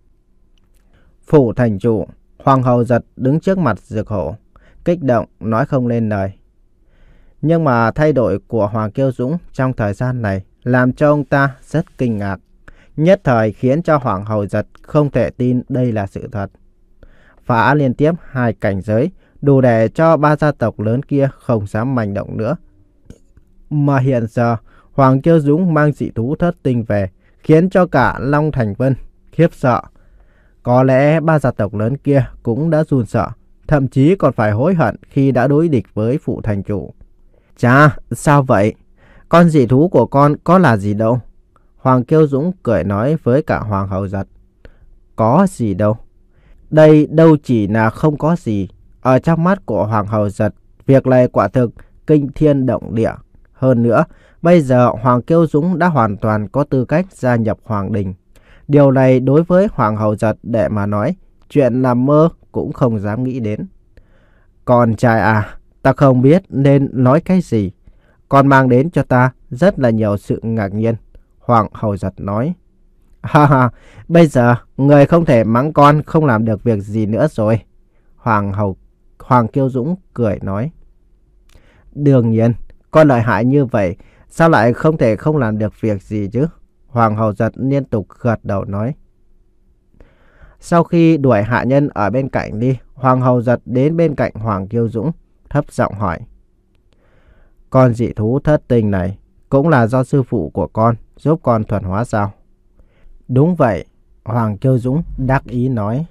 Phủ thành chủ, Hoàng hậu Giật đứng trước mặt Dược Hổ, kích động nói không lên lời. Nhưng mà thay đổi của Hoàng Kiêu Dũng trong thời gian này làm cho ông ta rất kinh ngạc, nhất thời khiến cho Hoàng hậu Giật không thể tin đây là sự thật. Phá liên tiếp hai cảnh giới, đủ để cho ba gia tộc lớn kia không dám manh động nữa. Mà hiện giờ, Hoàng Kiêu Dũng mang dị thú thất tinh về, khiến cho cả Long Thành Vân khiếp sợ. Có lẽ ba gia tộc lớn kia cũng đã run sợ, thậm chí còn phải hối hận khi đã đối địch với phụ thành chủ. Chà, sao vậy? Con dị thú của con có là gì đâu? Hoàng Kiêu Dũng cười nói với cả Hoàng hậu Giật. Có gì đâu? Đây đâu chỉ là không có gì. Ở trong mắt của Hoàng hậu Giật, việc này quả thực kinh thiên động địa. Hơn nữa, bây giờ Hoàng Kiêu Dũng đã hoàn toàn có tư cách gia nhập Hoàng Đình. Điều này đối với Hoàng hậu Giật để mà nói, chuyện làm mơ cũng không dám nghĩ đến. Con trai à, ta không biết nên nói cái gì. Con mang đến cho ta rất là nhiều sự ngạc nhiên. Hoàng hậu Giật nói. Ha ha, bây giờ người không thể mắng con không làm được việc gì nữa rồi. Hoàng hậu Hoàng Kiêu Dũng cười nói. Đương nhiên, con lợi hại như vậy, sao lại không thể không làm được việc gì chứ? Hoàng hậu Giật liên tục gật đầu nói. Sau khi đuổi hạ nhân ở bên cạnh đi, Hoàng hậu Giật đến bên cạnh Hoàng Kiêu Dũng, thấp giọng hỏi. Con dị thú thất tinh này cũng là do sư phụ của con giúp con thuần hóa sao? Đúng vậy, Hoàng Kiêu Dũng đắc ý nói.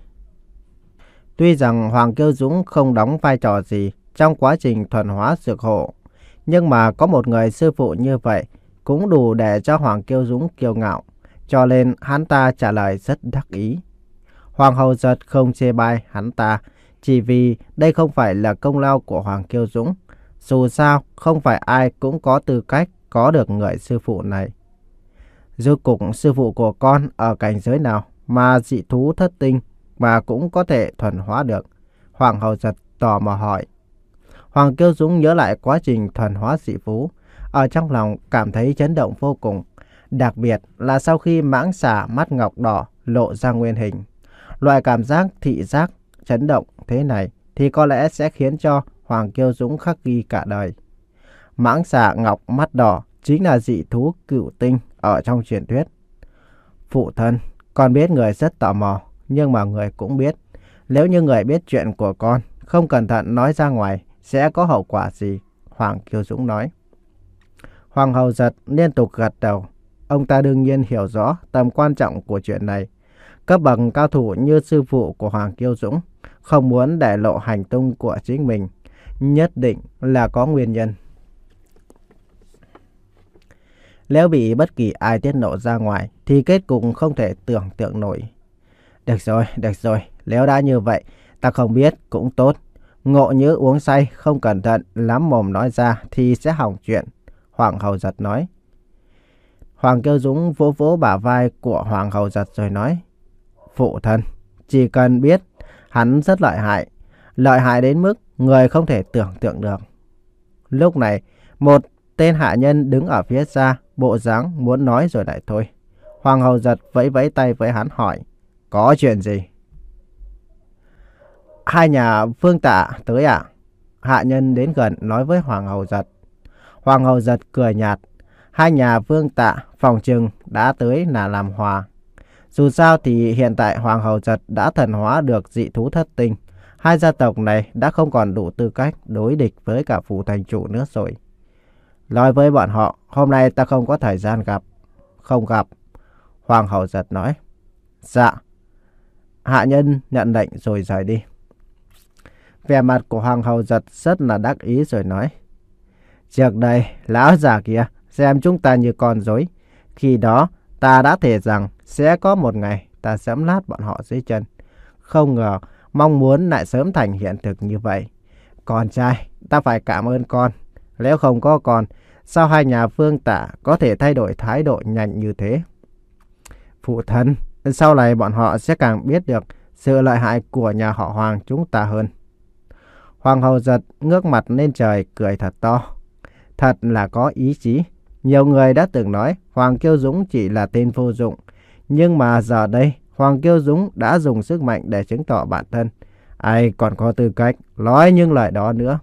Tuy rằng Hoàng Kiêu Dũng không đóng vai trò gì trong quá trình thuần hóa dược hộ, nhưng mà có một người sư phụ như vậy cũng đủ để cho Hoàng Kiêu Dũng kiêu ngạo, cho nên hắn ta trả lời rất đắc ý. Hoàng hậu Giật không chê bai hắn ta, chỉ vì đây không phải là công lao của Hoàng Kiêu Dũng. Dù sao, không phải ai cũng có tư cách có được người sư phụ này. Rốt cuộc sư phụ của con ở cảnh giới nào mà dị thú thất tinh mà cũng có thể thuần hóa được? Hoàng hậu Giật tò mò hỏi. Hoàng Kiêu Dũng nhớ lại quá trình thuần hóa dị thú, ở trong lòng cảm thấy chấn động vô cùng. Đặc biệt là sau khi mãng xà mắt ngọc đỏ lộ ra nguyên hình. Loại cảm giác thị giác chấn động thế này thì có lẽ sẽ khiến cho Hoàng Kiêu Dũng khắc ghi cả đời. Mãng xà ngọc mắt đỏ chính là dị thú cửu tinh ở trong truyền thuyết. Phụ thân, con biết người rất tò mò, nhưng mà người cũng biết, nếu như người biết chuyện của con, không cẩn thận nói ra ngoài, sẽ có hậu quả gì? Hoàng Kiêu Dũng nói. Hoàng hậu Giật liên tục gật đầu. Ông ta đương nhiên hiểu rõ tầm quan trọng của chuyện này. Cấp bậc cao thủ như sư phụ của Hoàng Kiêu Dũng không muốn để lộ hành tung của chính mình, nhất định là có nguyên nhân. Nếu bị bất kỳ ai tiết lộ ra ngoài thì kết cục không thể tưởng tượng nổi. Được rồi, được rồi, nếu đã như vậy, ta không biết cũng tốt. Ngộ như uống say không cẩn thận lắm mồm nói ra thì sẽ hỏng chuyện. Hoàng hậu Giật nói. Hoàng Kiêu Dũng vỗ vỗ bả vai của Hoàng hậu Giật rồi nói. Phụ thân, chỉ cần biết hắn rất lợi hại, lợi hại đến mức người không thể tưởng tượng được. Lúc này, một tên hạ nhân đứng ở phía xa, bộ dáng muốn nói rồi lại thôi. Hoàng hậu Giật vẫy vẫy tay với hắn hỏi, có chuyện gì? Hai nhà Vương Tạ tới à? Hạ nhân đến gần nói với Hoàng hậu Giật. Hoàng hậu Giật cười nhạt, hai nhà Vương Tạ phòng trừng đã tới là làm hòa. Dù sao thì hiện tại Hoàng hậu Giật đã thần hóa được dị thú thất tinh. Hai gia tộc này đã không còn đủ tư cách đối địch với cả phủ thành chủ nữa rồi. Nói với bọn họ, hôm nay ta không có thời gian gặp. Không gặp. Hoàng hậu Giật nói. Dạ. Hạ nhân nhận lệnh rồi rời đi. Vẻ mặt của Hoàng hậu Giật rất là đắc ý rồi nói. Trước đây, lão già kia xem chúng ta như con rối. Khi đó, ta đã thề rằng sẽ có một ngày ta giẫm lát bọn họ dưới chân. Không ngờ, mong muốn lại sớm thành hiện thực như vậy. Con trai, ta phải cảm ơn con. Nếu không có con, sao hai nhà Vương Tạ có thể thay đổi thái độ nhanh như thế? Phụ thân, sau này bọn họ sẽ càng biết được sự lợi hại của nhà họ Hoàng chúng ta hơn. Hoàng hậu Giật ngước mặt lên trời cười thật to. Thật là có ý chí. Nhiều người đã từng nói Hoàng Kiêu Dũng chỉ là tên vô dụng. Nhưng mà giờ đây, Hoàng Kiêu Dũng đã dùng sức mạnh để chứng tỏ bản thân. Ai còn có tư cách nói những lời đó nữa.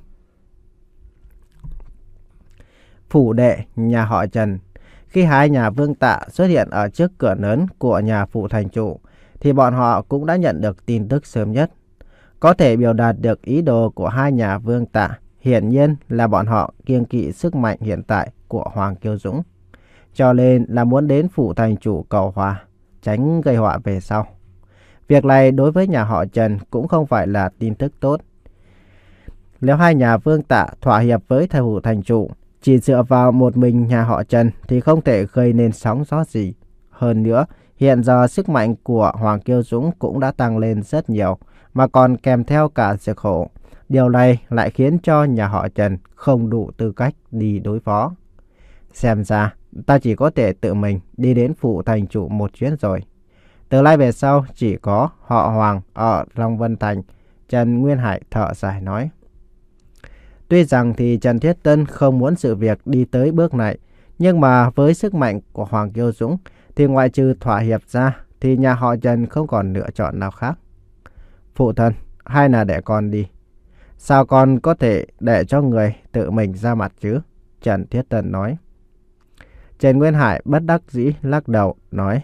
Phủ đệ nhà họ Trần. Khi hai nhà Vương Tạ xuất hiện ở trước cửa lớn của nhà phủ thành chủ, thì bọn họ cũng đã nhận được tin tức sớm nhất. Có thể biểu đạt được ý đồ của hai nhà Vương Tạ, hiển nhiên là bọn họ kiêng kỵ sức mạnh hiện tại của Hoàng Kiêu Dũng. Cho nên là muốn đến phủ thành chủ cầu hòa, tránh gây họa về sau. Việc này đối với nhà họ Trần cũng không phải là tin tức tốt. Nếu hai nhà Vương Tạ thỏa hiệp với thời phủ thành chủ, chỉ dựa vào một mình nhà họ Trần thì không thể gây nên sóng gió gì. Hơn nữa, hiện giờ sức mạnh của Hoàng Kiêu Dũng cũng đã tăng lên rất nhiều, mà còn kèm theo cả sự khổ. Điều này lại khiến cho nhà họ Trần không đủ tư cách đi đối phó. Xem ra, ta chỉ có thể tự mình đi đến phủ thành chủ một chuyến rồi. Từ nay về sau chỉ có họ Hoàng ở Long Vân Thành. Trần Nguyên Hải thở dài nói. Tuy rằng thì Trần Thiết Tân không muốn sự việc đi tới bước này, nhưng mà với sức mạnh của Hoàng Kiêu Dũng thì ngoại trừ thỏa hiệp ra thì nhà họ Trần không còn lựa chọn nào khác. Phụ thân, hay là để con đi. Sao con có thể để cho người tự mình ra mặt chứ? Trần Thiết Tân nói. Trần Nguyên Hải bất đắc dĩ lắc đầu nói.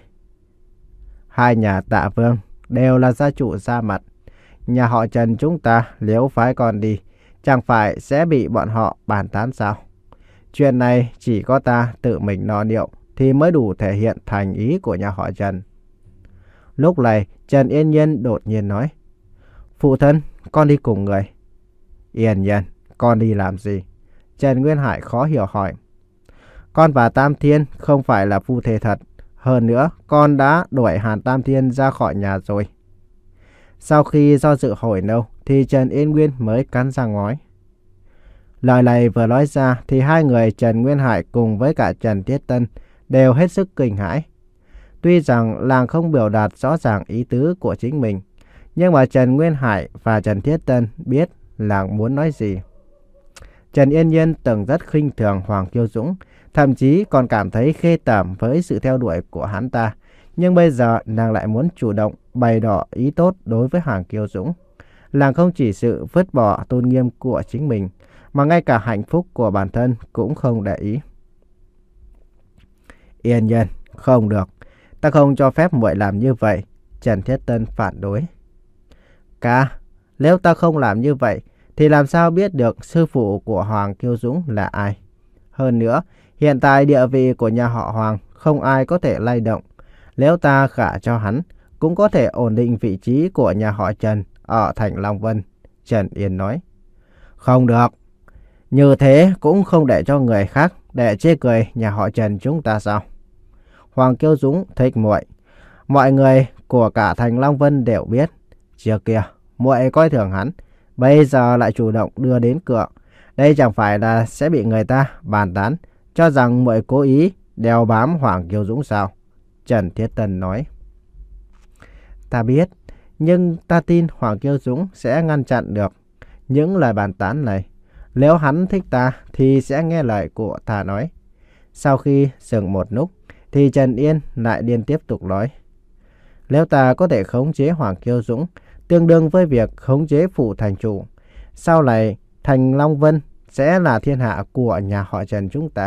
Hai nhà Tạ Vương đều là gia chủ ra mặt. Nhà họ Trần chúng ta nếu phái con đi, chẳng phải sẽ bị bọn họ bàn tán sao? Chuyện này chỉ có ta tự mình lo liệu thì mới đủ thể hiện thành ý của nhà họ Trần. Lúc này Trần Yên Nhiên đột nhiên nói. Phụ thân, con đi cùng người. Yên Nhiên, con đi làm gì? Trần Nguyên Hải khó hiểu hỏi. Con và Tam Thiên không phải là phu thê thật. Hơn nữa, con đã đuổi Hàn Tam Thiên ra khỏi nhà rồi. Sau khi do dự hồi lâu, thì Trần Yên Nguyên mới cắn răng nói. Lời này vừa nói ra, thì hai người Trần Nguyên Hải cùng với cả Trần Thiết Tân đều hết sức kinh hãi. Tuy rằng làng không biểu đạt rõ ràng ý tứ của chính mình, nhưng mà Trần Nguyên Hải và Trần Thiết Tân biết làng muốn nói gì. Trần Yên Nhiên từng rất khinh thường Hoàng Kiêu Dũng, thậm chí còn cảm thấy khê tởm với sự theo đuổi của hắn ta. Nhưng bây giờ nàng lại muốn chủ động bày tỏ ý tốt đối với Hoàng Kiêu Dũng. Làng không chỉ sự vứt bỏ tôn nghiêm của chính mình, mà ngay cả hạnh phúc của bản thân cũng không để ý. Yên Nhiên, không được. Ta không cho phép muội làm như vậy. Trần Thiết Tân phản đối. Ca, nếu ta không làm như vậy, thì làm sao biết được sư phụ của Hoàng Kiêu Dũng là ai? Hơn nữa, hiện tại địa vị của nhà họ Hoàng không ai có thể lay động. Nếu ta gả cho hắn, cũng có thể ổn định vị trí của nhà họ Trần ở thành Long Vân. Trần Yên nói. Không được. Như thế cũng không để cho người khác để chê cười nhà họ Trần chúng ta sao? Hoàng Kiêu Dũng thích muội. Mọi người của cả thành Long Vân đều biết. Trước kia, muội coi thường hắn, bây giờ lại chủ động đưa đến cửa. Đây chẳng phải là sẽ bị người ta bàn tán, cho rằng muội cố ý đeo bám Hoàng Kiêu Dũng sao? Trần Thiết Tân nói. ta biết, nhưng ta tin Hoàng Kiêu Dũng sẽ ngăn chặn được những lời bàn tán này. Nếu hắn thích ta thì sẽ nghe lời của ta nói. Sau khi dừng một lúc thì Trần Yên lại liên tiếp tục nói. Nếu ta có thể khống chế Hoàng Kiêu Dũng, tương đương với việc khống chế phủ thành chủ, sau này thành Long Vân sẽ là thiên hạ của nhà họ Trần chúng ta.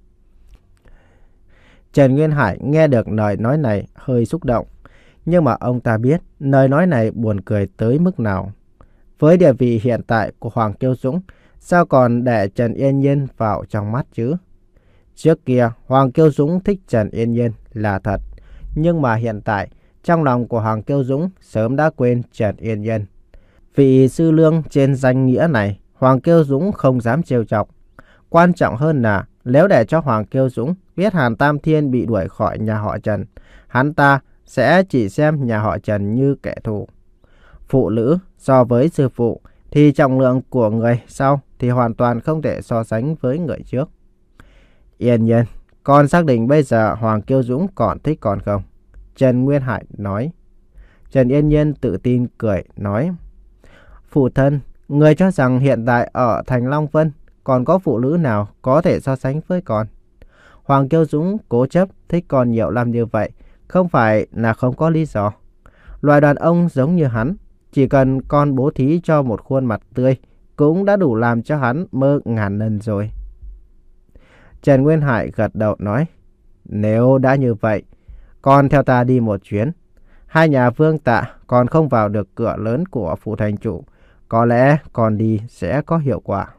Trần Nguyên Hải nghe được lời nói này hơi xúc động. Nhưng mà ông ta biết lời nói này buồn cười tới mức nào. Với địa vị hiện tại của Hoàng Kiêu Dũng, sao còn để Trần Yên Nhiên vào trong mắt chứ? Trước kia Hoàng Kiêu Dũng thích Trần Yên Nhiên là thật. Nhưng mà hiện tại trong lòng của Hoàng Kiêu Dũng sớm đã quên Trần Yên Nhiên. Vị sư lương trên danh nghĩa này Hoàng Kiêu Dũng không dám trêu chọc. Quan trọng hơn là nếu để cho Hoàng Kiêu Dũng biết Hàn Tam Thiên bị đuổi khỏi nhà họ Trần, hắn ta sẽ chỉ xem nhà họ Trần như kẻ thù. Phụ nữ so với sư phụ thì trọng lượng của người sau thì hoàn toàn không thể so sánh với người trước. Yên Nhiên, con xác định bây giờ Hoàng Kiêu Dũng còn thích con không? Trần Nguyên Hải nói. Trần Yên Nhiên tự tin cười nói. Phụ thân, người cho rằng hiện tại ở thành Long Vân còn có phụ nữ nào có thể so sánh với con? Hoàng Kiêu Dũng cố chấp thích con nhiều năm như vậy, không phải là không có lý do. Loài đàn ông giống như hắn, chỉ cần con bố thí cho một khuôn mặt tươi, cũng đã đủ làm cho hắn mơ ngàn lần rồi. Trần Nguyên Hải gật đầu nói. Nếu đã như vậy, con theo ta đi một chuyến. Hai nhà Vương Tạ còn không vào được cửa lớn của phủ thành chủ, có lẽ con đi sẽ có hiệu quả.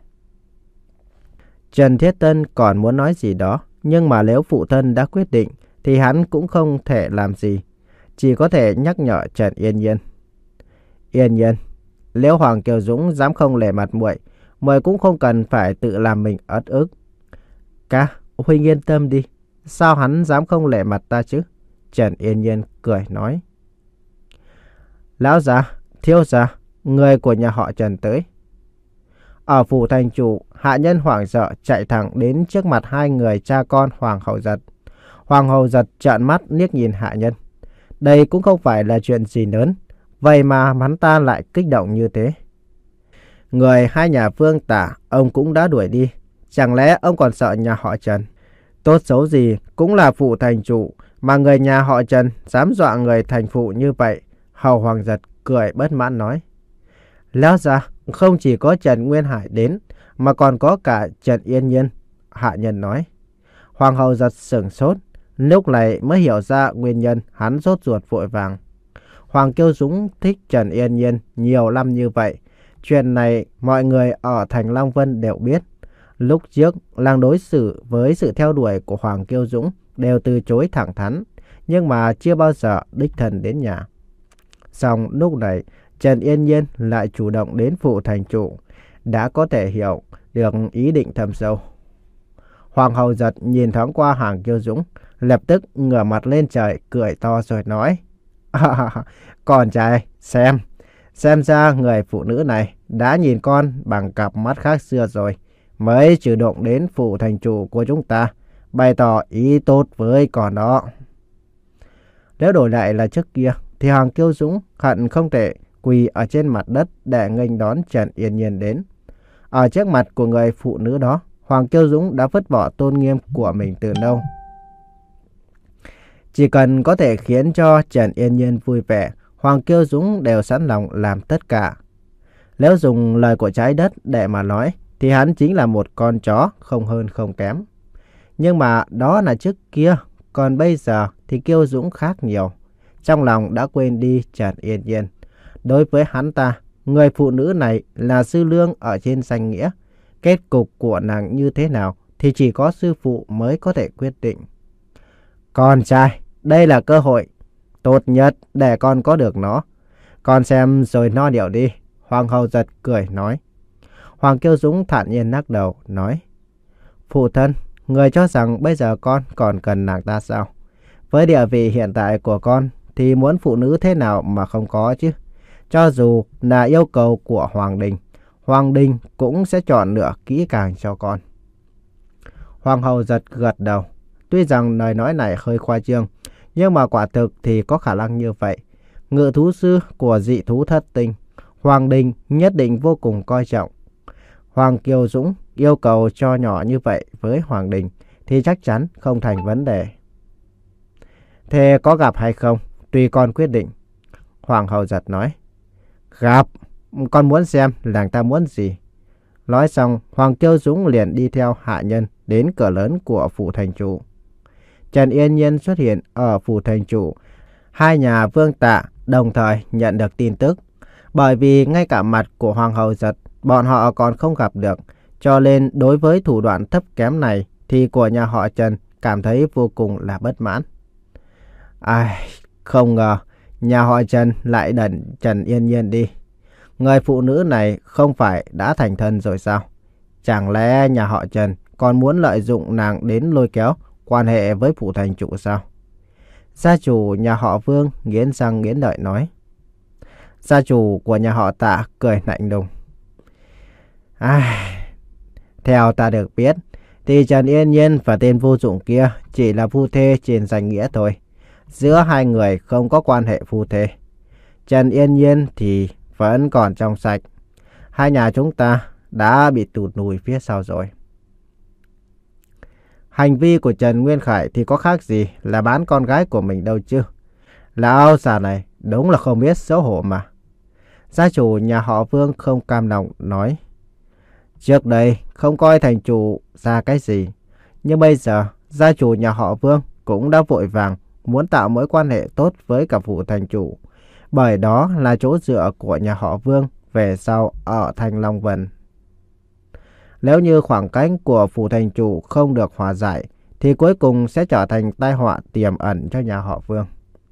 Trần Thiết Tân còn muốn nói gì đó, nhưng mà nếu phụ thân đã quyết định thì hắn cũng không thể làm gì, chỉ có thể nhắc nhở Trần Yên Nhiên. Yên Nhiên, nếu Hoàng Kiều Dũng dám không lề mặt muội, muội cũng không cần phải tự làm mình uất ức. Ca, huynh yên tâm đi, sao hắn dám không lề mặt ta chứ? Trần Yên Nhiên cười nói. Lão gia, thiếu gia, người của nhà họ Trần tới. Ở phủ thành chủ, hạ nhân hoảng sợ chạy thẳng đến trước mặt hai người cha con Hoàng Hậu Giật. Hoàng Hậu Giật trợn mắt liếc nhìn hạ nhân. Đây cũng không phải là chuyện gì lớn, vậy mà hắn ta lại kích động như thế. Người hai nhà Vương Tả ông cũng đã đuổi đi, chẳng lẽ ông còn sợ nhà họ Trần? Tốt xấu gì cũng là phủ thành chủ, mà người nhà họ Trần dám dọa người thành phụ như vậy. Hầu Hoàng Giật cười bất mãn nói. Lão gia, không chỉ có Trần Nguyên Hải đến, mà còn có cả Trần Yên Nhiên, hạ nhân nói. Hoàng Hậu Giật sửng sốt, lúc này mới hiểu ra nguyên nhân hắn sốt ruột vội vàng. Hoàng Kiêu Dũng thích Trần Yên Nhiên nhiều năm như vậy, chuyện này mọi người ở thành Long Vân đều biết. Lúc trước, làng đối xử với sự theo đuổi của Hoàng Kiêu Dũng đều từ chối thẳng thắn, nhưng mà chưa bao giờ đích thân đến nhà. Xong lúc này, Trần Yên Nhiên lại chủ động đến phủ thành chủ, đã có thể hiểu được ý định thâm sâu. Hoàng Hậu Giật nhìn thoáng qua Hoàng Kiêu Dũng, lập tức ngửa mặt lên trời cười to rồi nói. À, con trai, xem, xem ra người phụ nữ này đã nhìn con bằng cặp mắt khác xưa rồi, mới chủ động đến phủ thành chủ của chúng ta, bày tỏ ý tốt với con đó. Nếu đổi lại là trước kia, thì Hoàng Kiêu Dũng hận không thể quỳ ở trên mặt đất để nghênh đón Trần Yên Nhiên đến. Ở trước mặt của người phụ nữ đó, Hoàng Kiêu Dũng đã vứt bỏ tôn nghiêm của mình từ lâu. Chỉ cần có thể khiến cho Trần Yên Nhiên vui vẻ, Hoàng Kiêu Dũng đều sẵn lòng làm tất cả. Nếu dùng lời của trái đất để mà nói, thì hắn chính là một con chó không hơn không kém. Nhưng mà đó là trước kia, còn bây giờ thì Kiêu Dũng khác nhiều. Trong lòng đã quên đi Trần Yên Nhiên. Đối với hắn ta, người phụ nữ này là sư lương ở trên danh nghĩa. Kết cục của nàng như thế nào thì chỉ có sư phụ mới có thể quyết định. Con trai, đây là cơ hội tốt nhất để con có được nó. Con xem rồi no điệu đi. Hoàng Hậu Giật cười nói. Hoàng Kiêu Dũng thản nhiên lắc đầu nói. Phụ thân, người cho rằng bây giờ con còn cần nàng ta sao? Với địa vị hiện tại của con thì muốn phụ nữ thế nào mà không có chứ? Cho dù là yêu cầu của Hoàng Đình, Hoàng Đình cũng sẽ chọn lựa kỹ càng cho con. Hoàng Hậu Giật gật đầu. Tuy rằng lời nói này hơi khoa trương, nhưng mà quả thực thì có khả năng như vậy. ngự thú sư của dị thú thất tinh, Hoàng Đình nhất định vô cùng coi trọng. Hoàng Kiều Dũng yêu cầu cho nhỏ như vậy với Hoàng Đình thì chắc chắn không thành vấn đề. Thế có gặp hay không, tùy con quyết định. Hoàng Hậu Giật nói. Gặp, con muốn xem làng ta muốn gì. Nói xong, Hoàng Kiều Dũng liền đi theo hạ nhân đến cửa lớn của phủ thành chủ. Trần Yên Nhiên xuất hiện ở phủ thành chủ. Hai nhà Vương Tạ đồng thời nhận được tin tức. Bởi vì ngay cả mặt của Hoàng Hậu Giật bọn họ còn không gặp được, cho nên đối với thủ đoạn thấp kém này thì của nhà họ Trần cảm thấy vô cùng là bất mãn. Ai, không ngờ nhà họ Trần lại đẩy Trần Yên Nhiên đi. Người phụ nữ này không phải đã thành thân rồi sao? Chẳng lẽ nhà họ Trần còn muốn lợi dụng nàng đến lôi kéo quan hệ với phủ thành chủ sao? Gia chủ nhà họ Vương nghiến răng nghiến lợi nói. Gia chủ của nhà họ Tạ cười lạnh lùng. Ai, theo ta được biết thì Trần Yên Nhiên và tên vô dụng kia chỉ là phu thê trên danh nghĩa thôi. Giữa hai người không có quan hệ phu thê. Trần Yên Nhiên thì vẫn còn trong sạch. Hai nhà chúng ta đã bị tụt lùi phía sau rồi. Hành vi của Trần Nguyên Khải thì có khác gì là bán con gái của mình đâu chứ. Lão già này đúng là không biết xấu hổ mà. Gia chủ nhà họ Vương không cam lòng nói. Trước đây không coi thành chủ ra cái gì. Nhưng bây giờ gia chủ nhà họ Vương cũng đã vội vàng muốn tạo mối quan hệ tốt với cả phủ thành chủ. Bởi đó là chỗ dựa của nhà họ Vương về sau ở thành Long Vân. Nếu như khoảng cách của phủ thành chủ không được hòa giải thì cuối cùng sẽ trở thành tai họa tiềm ẩn cho nhà họ Vương.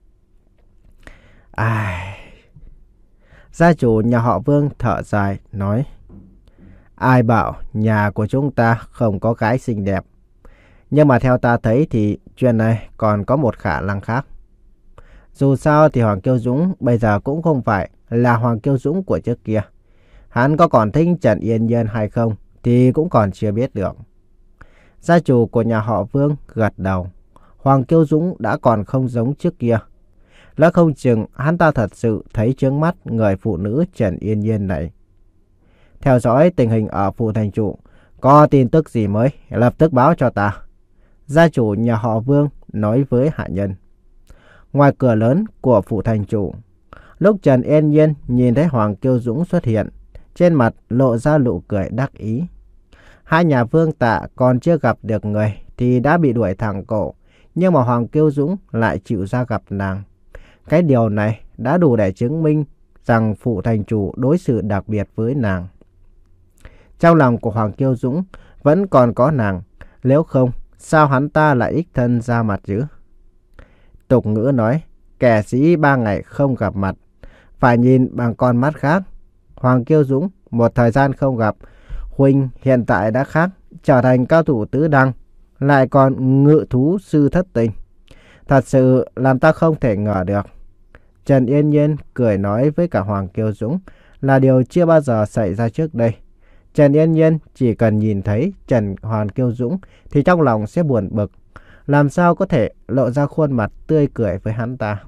Ai... Gia chủ nhà họ Vương thở dài nói. Ai bảo nhà của chúng ta không có gái xinh đẹp. Nhưng mà theo ta thấy thì chuyện này còn có một khả năng khác. Dù sao thì Hoàng Kiều Dũng bây giờ cũng không phải là Hoàng Kiều Dũng của trước kia. Hắn có còn thích Trần Yên Nhiên hay không thì cũng còn chưa biết được. Gia chủ của nhà họ Vương gật đầu. Hoàng Kiều Dũng đã còn không giống trước kia. Lỡ không chừng hắn ta thật sự thấy chướng mắt người phụ nữ Trần Yên Nhiên này. Theo dõi tình hình ở phủ thành chủ, có tin tức gì mới lập tức báo cho ta. Gia chủ nhà họ Vương nói với hạ nhân. Ngoài cửa lớn của phủ thành chủ, lúc Trần Yên Nhiên nhìn thấy Hoàng Kiều Dũng xuất hiện, trên mặt lộ ra nụ cười đắc ý. Hai nhà Vương Tạ còn chưa gặp được người thì đã bị đuổi thẳng cổ, nhưng mà Hoàng Kiều Dũng lại chịu ra gặp nàng. Cái điều này đã đủ để chứng minh rằng phủ thành chủ đối xử đặc biệt với nàng. Trong lòng của Hoàng Kiều Dũng vẫn còn có nàng, nếu không sao hắn ta lại đích thân ra mặt chứ? Tục ngữ nói, kẻ sĩ ba ngày không gặp mặt, phải nhìn bằng con mắt khác. Hoàng Kiều Dũng một thời gian không gặp, huynh hiện tại đã khác, trở thành cao thủ tứ đăng, lại còn ngự thú sư thất tinh. Thật sự làm ta không thể ngờ được. Trần Yên Nhiên cười nói với cả Hoàng Kiều Dũng là điều chưa bao giờ xảy ra trước đây. Trần Yên Nhiên chỉ cần nhìn thấy Trần Hoàng Kiều Dũng thì trong lòng sẽ buồn bực. Làm sao có thể lộ ra khuôn mặt tươi cười với hắn ta.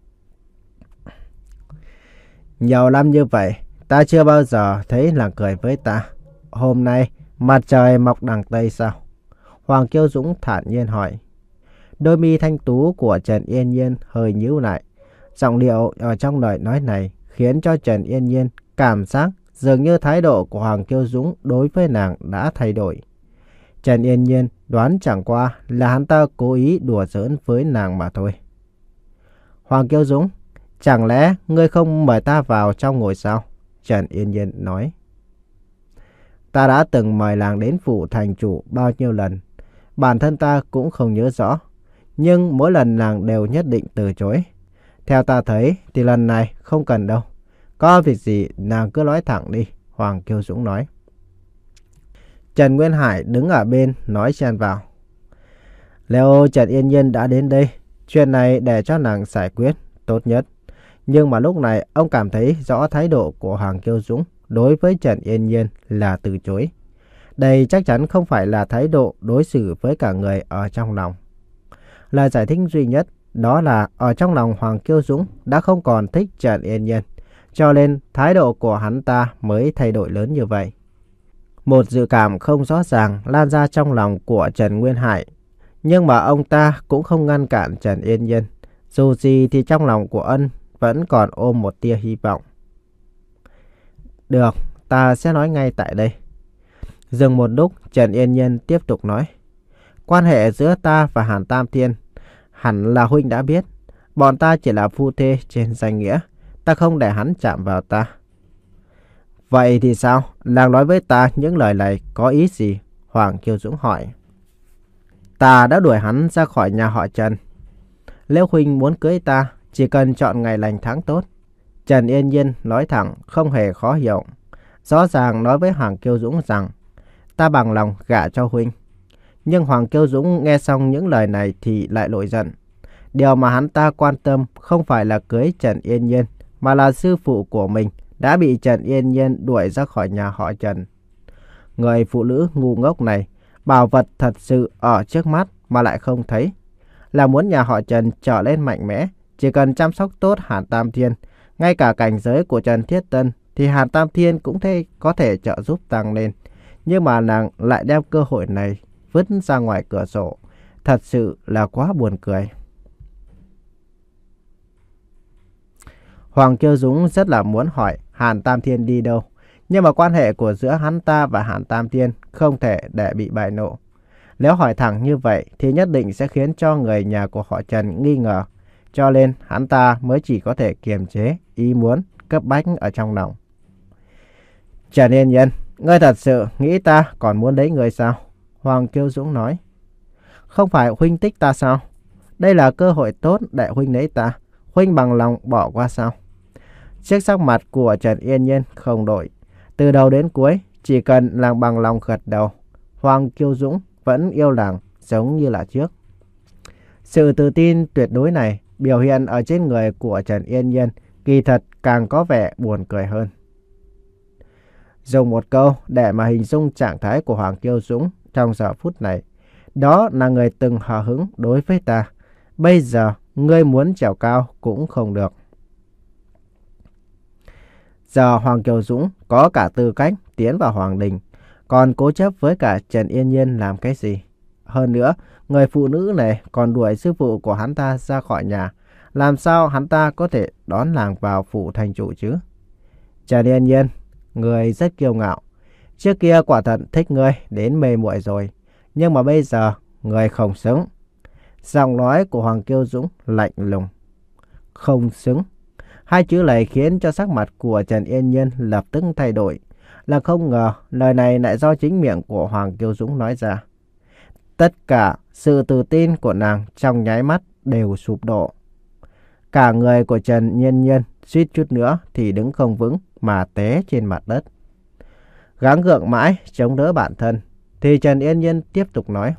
Nhiều năm như vậy, ta chưa bao giờ thấy nàng cười với ta. Hôm nay, mặt trời mọc đằng Tây sao? Hoàng Kiều Dũng thản nhiên hỏi. Đôi mi thanh tú của Trần Yên Nhiên hơi nhíu lại. Giọng điệu ở trong lời nói này khiến cho Trần Yên Nhiên cảm giác dường như thái độ của Hoàng Kiều Dũng đối với nàng đã thay đổi. Trần Yên Nhiên đoán chẳng qua là hắn ta cố ý đùa giỡn với nàng mà thôi. Hoàng Kiều Dũng, chẳng lẽ ngươi không mời ta vào trong ngồi sao? Trần Yên Nhiên nói. Ta đã từng mời nàng đến phủ thành chủ bao nhiêu lần. Bản thân ta cũng không nhớ rõ. Nhưng mỗi lần nàng đều nhất định từ chối. Theo ta thấy thì lần này không cần đâu. Có việc gì nàng cứ nói thẳng đi, Hoàng Kiều Dũng nói. Trần Nguyên Hải đứng ở bên nói chen vào. Nếu Trần Yên Nhiên đã đến đây, chuyện này để cho nàng giải quyết tốt nhất. Nhưng mà lúc này ông cảm thấy rõ thái độ của Hoàng Kiều Dũng đối với Trần Yên Nhiên là từ chối. Đây chắc chắn không phải là thái độ đối xử với cả người ở trong lòng. Lời giải thích duy nhất đó là ở trong lòng Hoàng Kiêu Dũng đã không còn thích Trần Yên Nhiên, cho nên thái độ của hắn ta mới thay đổi lớn như vậy. Một dự cảm không rõ ràng lan ra trong lòng của Trần Nguyên Hải, nhưng mà ông ta cũng không ngăn cản Trần Yên Nhiên. Dù gì thì trong lòng của ân vẫn còn ôm một tia hy vọng. Được, ta sẽ nói ngay tại đây. Dừng một lúc, Trần Yên Nhiên tiếp tục nói. Quan hệ giữa ta và Hàn Tam Thiên hẳn là huynh đã biết. Bọn ta chỉ là phu thê trên danh nghĩa. Ta không để hắn chạm vào ta. Vậy thì sao? Nàng nói với ta những lời này có ý gì? Hoàng Kiêu Dũng hỏi. Ta đã đuổi hắn ra khỏi nhà họ Trần. Nếu huynh muốn cưới ta, chỉ cần chọn ngày lành tháng tốt. Trần Yên Nhiên nói thẳng, không hề khó hiểu. Rõ ràng nói với Hoàng Kiêu Dũng rằng ta bằng lòng gả cho huynh. Nhưng Hoàng Kiêu Dũng nghe xong những lời này thì lại nổi giận. Điều mà hắn ta quan tâm không phải là cưới Trần Yên Nhiên, mà là sư phụ của mình đã bị Trần Yên Nhiên đuổi ra khỏi nhà họ Trần. Người phụ nữ ngu ngốc này, bảo vật thật sự ở trước mắt mà lại không thấy. Là muốn nhà họ Trần trở lên mạnh mẽ, chỉ cần chăm sóc tốt Hàn Tam Thiên, ngay cả cảnh giới của Trần Thiết Tân thì Hàn Tam Thiên cũng thể có thể trợ giúp tăng lên. Nhưng mà nàng lại đem cơ hội này vứt ra ngoài cửa sổ. Thật sự là quá buồn cười. Hoàng Kiêu Dũng rất là muốn hỏi Hàn Tam Thiên đi đâu. Nhưng mà quan hệ của giữa hắn ta và Hàn Tam Thiên không thể để bị bại lộ. Nếu hỏi thẳng như vậy thì nhất định sẽ khiến cho người nhà của họ Trần nghi ngờ. Cho nên hắn ta mới chỉ có thể kiềm chế ý muốn cấp bách ở trong lòng. Trần Yên Nhiên, ngươi thật sự nghĩ ta còn muốn lấy ngươi sao? Hoàng Kiêu Dũng nói. Không phải huynh thích ta sao? Đây là cơ hội tốt để huynh lấy ta. Huynh bằng lòng bỏ qua sao? Chiếc sắc mặt của Trần Yên Nhiên không đổi. Từ đầu đến cuối, chỉ cần nàng bằng lòng gật đầu, Hoàng Kiêu Dũng vẫn yêu nàng giống như là trước. Sự tự tin tuyệt đối này biểu hiện ở trên người của Trần Yên Nhiên kỳ thật càng có vẻ buồn cười hơn. Dùng một câu để mà hình dung trạng thái của Hoàng Kiêu Dũng trong giờ phút này, đó là người từng hờ hững đối với ta. Bây giờ ngươi muốn trèo cao cũng không được. Giờ Hoàng Kiều Dũng có cả tư cách tiến vào Hoàng Đình, còn cố chấp với cả Trần Yên Nhiên làm cái gì? Hơn nữa, người phụ nữ này còn đuổi sư phụ của hắn ta ra khỏi nhà. Làm sao hắn ta có thể đón nàng vào phủ thành chủ chứ? Trần Yên Nhiên, người rất kiêu ngạo. Trước kia quả thật thích ngươi đến mê muội rồi. Nhưng mà bây giờ, người không xứng. Giọng nói của Hoàng Kiêu Dũng lạnh lùng. Không xứng. Hai chữ này khiến cho sắc mặt của Trần Yên Nhiên lập tức thay đổi. Là không ngờ lời này lại do chính miệng của Hoàng Kiêu Dũng nói ra. Tất cả sự tự tin của nàng trong nháy mắt đều sụp đổ. Cả người của Trần Yên Nhiên suýt chút nữa thì đứng không vững mà té trên mặt đất. Gắng gượng mãi chống đỡ bản thân thì Trần Yên Nhiên tiếp tục nói.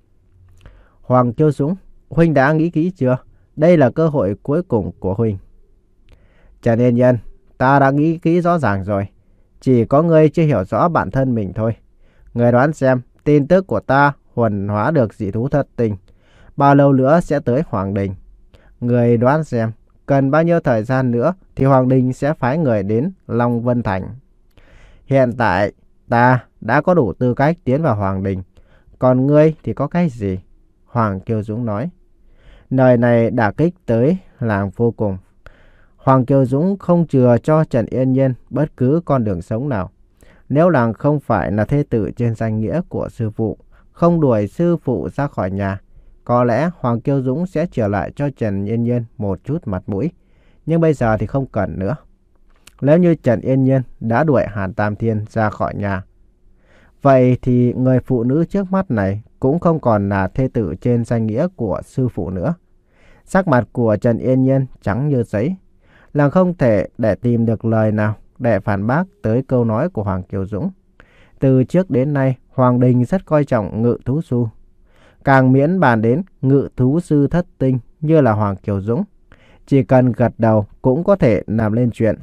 Hoàng Kiêu Dũng, huynh đã nghĩ kỹ chưa? Đây là cơ hội cuối cùng của huynh. Trần Yên Nhiên, ta đã nghĩ kỹ rõ ràng rồi. Chỉ có ngươi chưa hiểu rõ bản thân mình thôi. Ngươi đoán xem tin tức của ta huần hóa được dị thú thất tinh bao lâu nữa sẽ tới Hoàng Đình. Ngươi đoán xem cần bao nhiêu thời gian nữa thì Hoàng Đình sẽ phái người đến Long Vân Thành. Hiện tại ta đã có đủ tư cách tiến vào Hoàng Đình. Còn ngươi thì có cái gì? Hoàng Kiêu Dũng nói. Lời này đả kích tới làng vô cùng. Hoàng Kiêu Dũng không chừa cho Trần Yên Nhiên bất cứ con đường sống nào. Nếu làng không phải là thê tử trên danh nghĩa của sư phụ, không đuổi sư phụ ra khỏi nhà, có lẽ Hoàng Kiêu Dũng sẽ trở lại cho Trần Yên Nhiên một chút mặt mũi. Nhưng bây giờ thì không cần nữa. Nếu như Trần Yên Nhiên đã đuổi Hàn Tam Thiên ra khỏi nhà, vậy thì người phụ nữ trước mắt này cũng không còn là thê tử trên danh nghĩa của sư phụ nữa. Sắc mặt của Trần Yên Nhiên trắng như giấy. Nàng không thể để tìm được lời nào để phản bác tới câu nói của Hoàng Kiều Dũng. Từ trước đến nay, Hoàng Đình rất coi trọng ngự thú sư. Càng miễn bàn đến ngự thú sư thất tinh như là Hoàng Kiều Dũng. Chỉ cần gật đầu cũng có thể làm lên chuyện.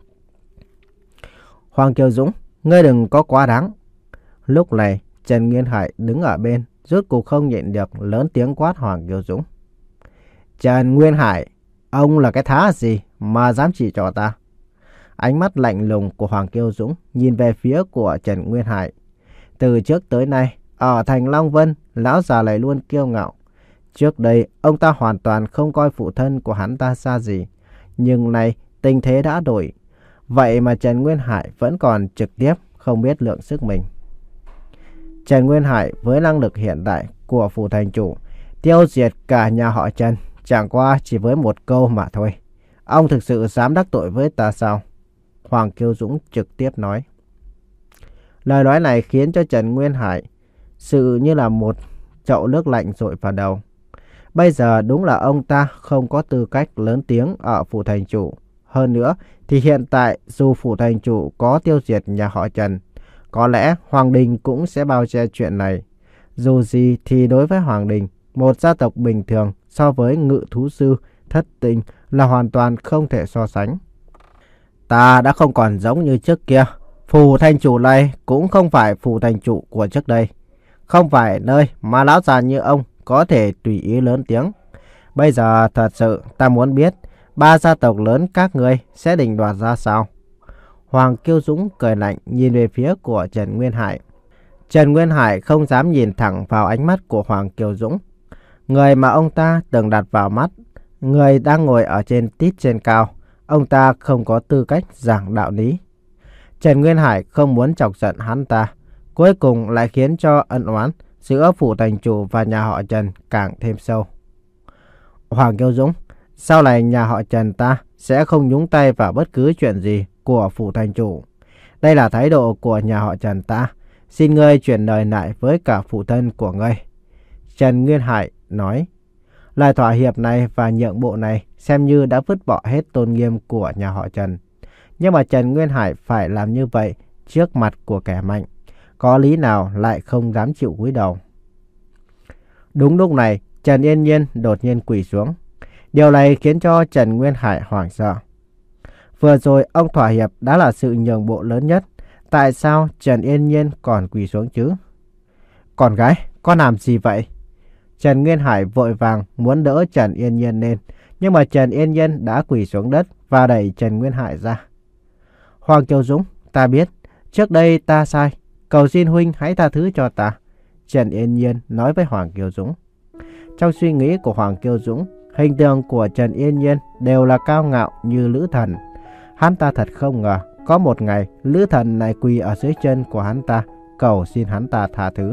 Hoàng Kiều Dũng, ngươi đừng có quá đáng. Lúc này, Trần Nguyên Hải đứng ở bên, rốt cuộc không nhịn được lớn tiếng quát Hoàng Kiều Dũng. Trần Nguyên Hải, ông là cái thá gì mà dám chỉ trỏ ta? Ánh mắt lạnh lùng của Hoàng Kiêu Dũng nhìn về phía của Trần Nguyên Hải. Từ trước tới nay, ở thành Long Vân, lão già này luôn kiêu ngạo. Trước đây, ông ta hoàn toàn không coi phụ thân của hắn ta ra gì. Nhưng nay, tình thế đã đổi. Vậy mà Trần Nguyên Hải vẫn còn trực tiếp không biết lượng sức mình. Trần Nguyên Hải với năng lực hiện tại của phủ thành chủ, tiêu diệt cả nhà họ Trần, chẳng qua chỉ với một câu mà thôi. Ông thực sự dám đắc tội với ta sao? Hoàng Kiêu Dũng trực tiếp nói. Lời nói này khiến cho Trần Nguyên Hải sự như là một chậu nước lạnh dội vào đầu. Bây giờ đúng là ông ta không có tư cách lớn tiếng ở phủ thành chủ. Hơn nữa thì hiện tại dù phủ thành chủ có tiêu diệt nhà họ Trần, có lẽ Hoàng Đình cũng sẽ bao che chuyện này. Dù gì thì đối với Hoàng Đình, một gia tộc bình thường so với Ngự Thú Sư, Thất Tinh là hoàn toàn không thể so sánh. Ta đã không còn giống như trước kia. Phủ thành chủ này cũng không phải phủ thành chủ của trước đây. Không phải nơi mà lão già như ông có thể tùy ý lớn tiếng. Bây giờ thật sự ta muốn biết ba gia tộc lớn các ngươi sẽ định đoạt ra sao? Hoàng Kiêu Dũng cười lạnh nhìn về phía của Trần Nguyên Hải. Trần Nguyên Hải không dám nhìn thẳng vào ánh mắt của Hoàng Kiêu Dũng. Người mà ông ta từng đặt vào mắt, người đang ngồi ở trên tít trên cao, ông ta không có tư cách giảng đạo lý. Trần Nguyên Hải không muốn chọc giận hắn ta, cuối cùng lại khiến cho ân oán giữa phủ thành chủ và nhà họ Trần càng thêm sâu. Hoàng Kiêu Dũng, sau này nhà họ Trần ta sẽ không nhúng tay vào bất cứ chuyện gì của phủ thành chủ. Đây là thái độ của nhà họ Trần ta. Xin ngươi chuyển lời lại với cả phụ thân của ngươi. Trần Nguyên Hải nói. Lời thỏa hiệp này và nhượng bộ này xem như đã vứt bỏ hết tôn nghiêm của nhà họ Trần. Nhưng mà Trần Nguyên Hải phải làm như vậy trước mặt của kẻ mạnh. Có lý nào lại không dám chịu cúi đầu. Đúng lúc này, Trần Yên Nhiên đột nhiên quỳ xuống. Điều này khiến cho Trần Nguyên Hải hoảng sợ. Vừa rồi ông thỏa hiệp đã là sự nhượng bộ lớn nhất. Tại sao Trần Yên Nhiên còn quỳ xuống chứ? Con gái, con làm gì vậy? Trần Nguyên Hải vội vàng muốn đỡ Trần Yên Nhiên lên. Nhưng mà Trần Yên Nhiên đã quỳ xuống đất và đẩy Trần Nguyên Hải ra. Hoàng Kiêu Dũng, ta biết, trước đây ta sai. Cầu xin huynh hãy tha thứ cho ta. Trần Yên Nhiên nói với Hoàng Kiêu Dũng. Trong suy nghĩ của Hoàng Kiêu Dũng, hình tượng của Trần Yên Nhiên đều là cao ngạo như Lữ Thần. Hắn ta thật không ngờ, có một ngày Lữ Thần này quỳ ở dưới chân của hắn ta, cầu xin hắn ta tha thứ.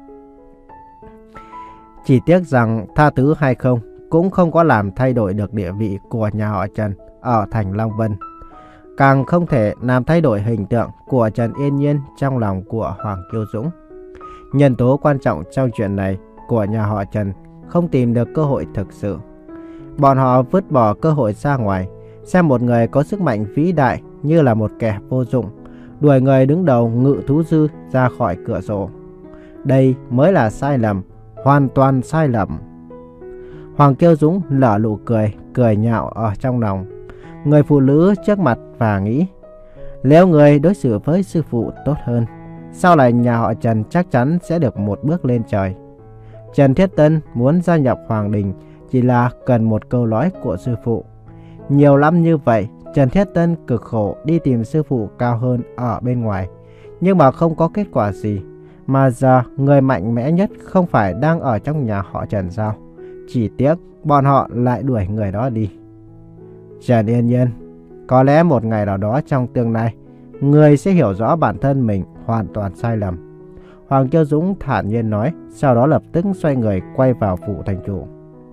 Chỉ tiếc rằng tha thứ hay không, cũng không có làm thay đổi được địa vị của nhà họ Trần ở thành Long Vân. Càng không thể làm thay đổi hình tượng của Trần Yên Nhiên trong lòng của Hoàng Kiêu Dũng. Nhân tố quan trọng trong chuyện này của nhà họ Trần không tìm được cơ hội thực sự. Bọn họ vứt bỏ cơ hội ra ngoài, xem một người có sức mạnh vĩ đại như là một kẻ vô dụng, đuổi người đứng đầu Ngự Thú Sư ra khỏi cửa sổ. Đây mới là sai lầm, hoàn toàn sai lầm. Hoàng Kiêu Dũng lở nụ cười, cười nhạo ở trong lòng. Người phụ nữ trước mặt và nghĩ, nếu người đối xử với sư phụ tốt hơn, sau này nhà họ Trần chắc chắn sẽ được một bước lên trời. Trần Thiết Tân muốn gia nhập Hoàng Đình chỉ là cần một câu nói của sư phụ. Nhiều lắm như vậy, Trần Thiết Tân cực khổ đi tìm sư phụ cao hơn ở bên ngoài, nhưng mà không có kết quả gì. Mà giờ người mạnh mẽ nhất không phải đang ở trong nhà họ Trần sao? Chỉ tiếc bọn họ lại đuổi người đó đi. Trần Yên Nhiên, có lẽ một ngày nào đó trong tương lai, người sẽ hiểu rõ bản thân mình hoàn toàn sai lầm. Hoàng Kiêu Dũng thản nhiên nói, sau đó lập tức xoay người quay vào phủ thành chủ.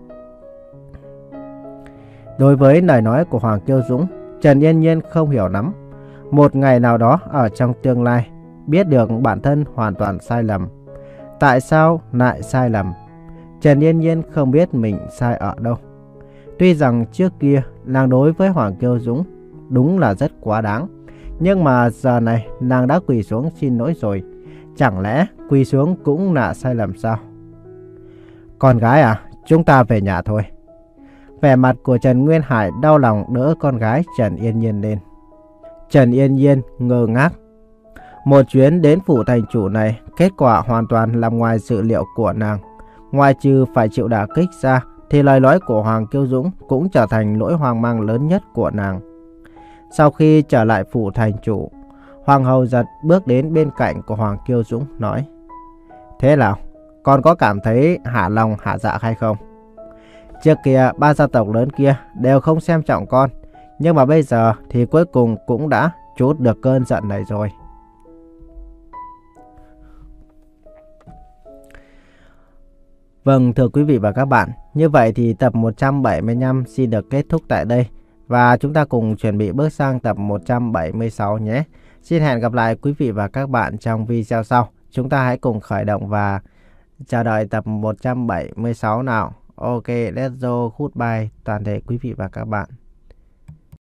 Đối với lời nói của Hoàng Kiêu Dũng, Trần Yên Nhiên không hiểu lắm. Một ngày nào đó ở trong tương lai, biết được bản thân hoàn toàn sai lầm. Tại sao lại sai lầm? Trần Yên Nhiên không biết mình sai ở đâu. Tuy rằng trước kia nàng đối với Hoàng Kiêu Dũng đúng là rất quá đáng, nhưng mà giờ này nàng đã quỳ xuống xin lỗi rồi. Chẳng lẽ quỳ xuống cũng là sai lầm sao? Con gái à, chúng ta về nhà thôi. Vẻ mặt của Trần Nguyên Hải đau lòng đỡ con gái Trần Yên Nhiên lên. Trần Yên Nhiên ngơ ngác. Một chuyến đến phủ thành chủ này, kết quả hoàn toàn nằm ngoài dự liệu của nàng. Ngoài trừ phải chịu đả kích ra, thì lời nói của Hoàng Kiêu Dũng cũng trở thành nỗi hoang mang lớn nhất của nàng. Sau khi trở lại phủ thành chủ, Hoàng hậu Giật bước đến bên cạnh của Hoàng Kiêu Dũng nói: Thế nào, con có cảm thấy hạ lòng hạ dạ hay không? Trước kia ba gia tộc lớn kia đều không xem trọng con, nhưng mà bây giờ thì cuối cùng cũng đã trút được cơn giận này rồi. Vâng, thưa quý vị và các bạn, như vậy thì tập một trăm bảy mươi lăm xin được kết thúc tại đây. Và chúng ta cùng chuẩn bị bước sang tập một trăm bảy mươi sáu nhé. Xin hẹn gặp lại quý vị và các bạn trong video sau. Chúng ta hãy cùng khởi động và chờ đợi tập một trăm bảy mươi sáu nào. Ok, let's go, goodbye toàn thể quý vị và các bạn.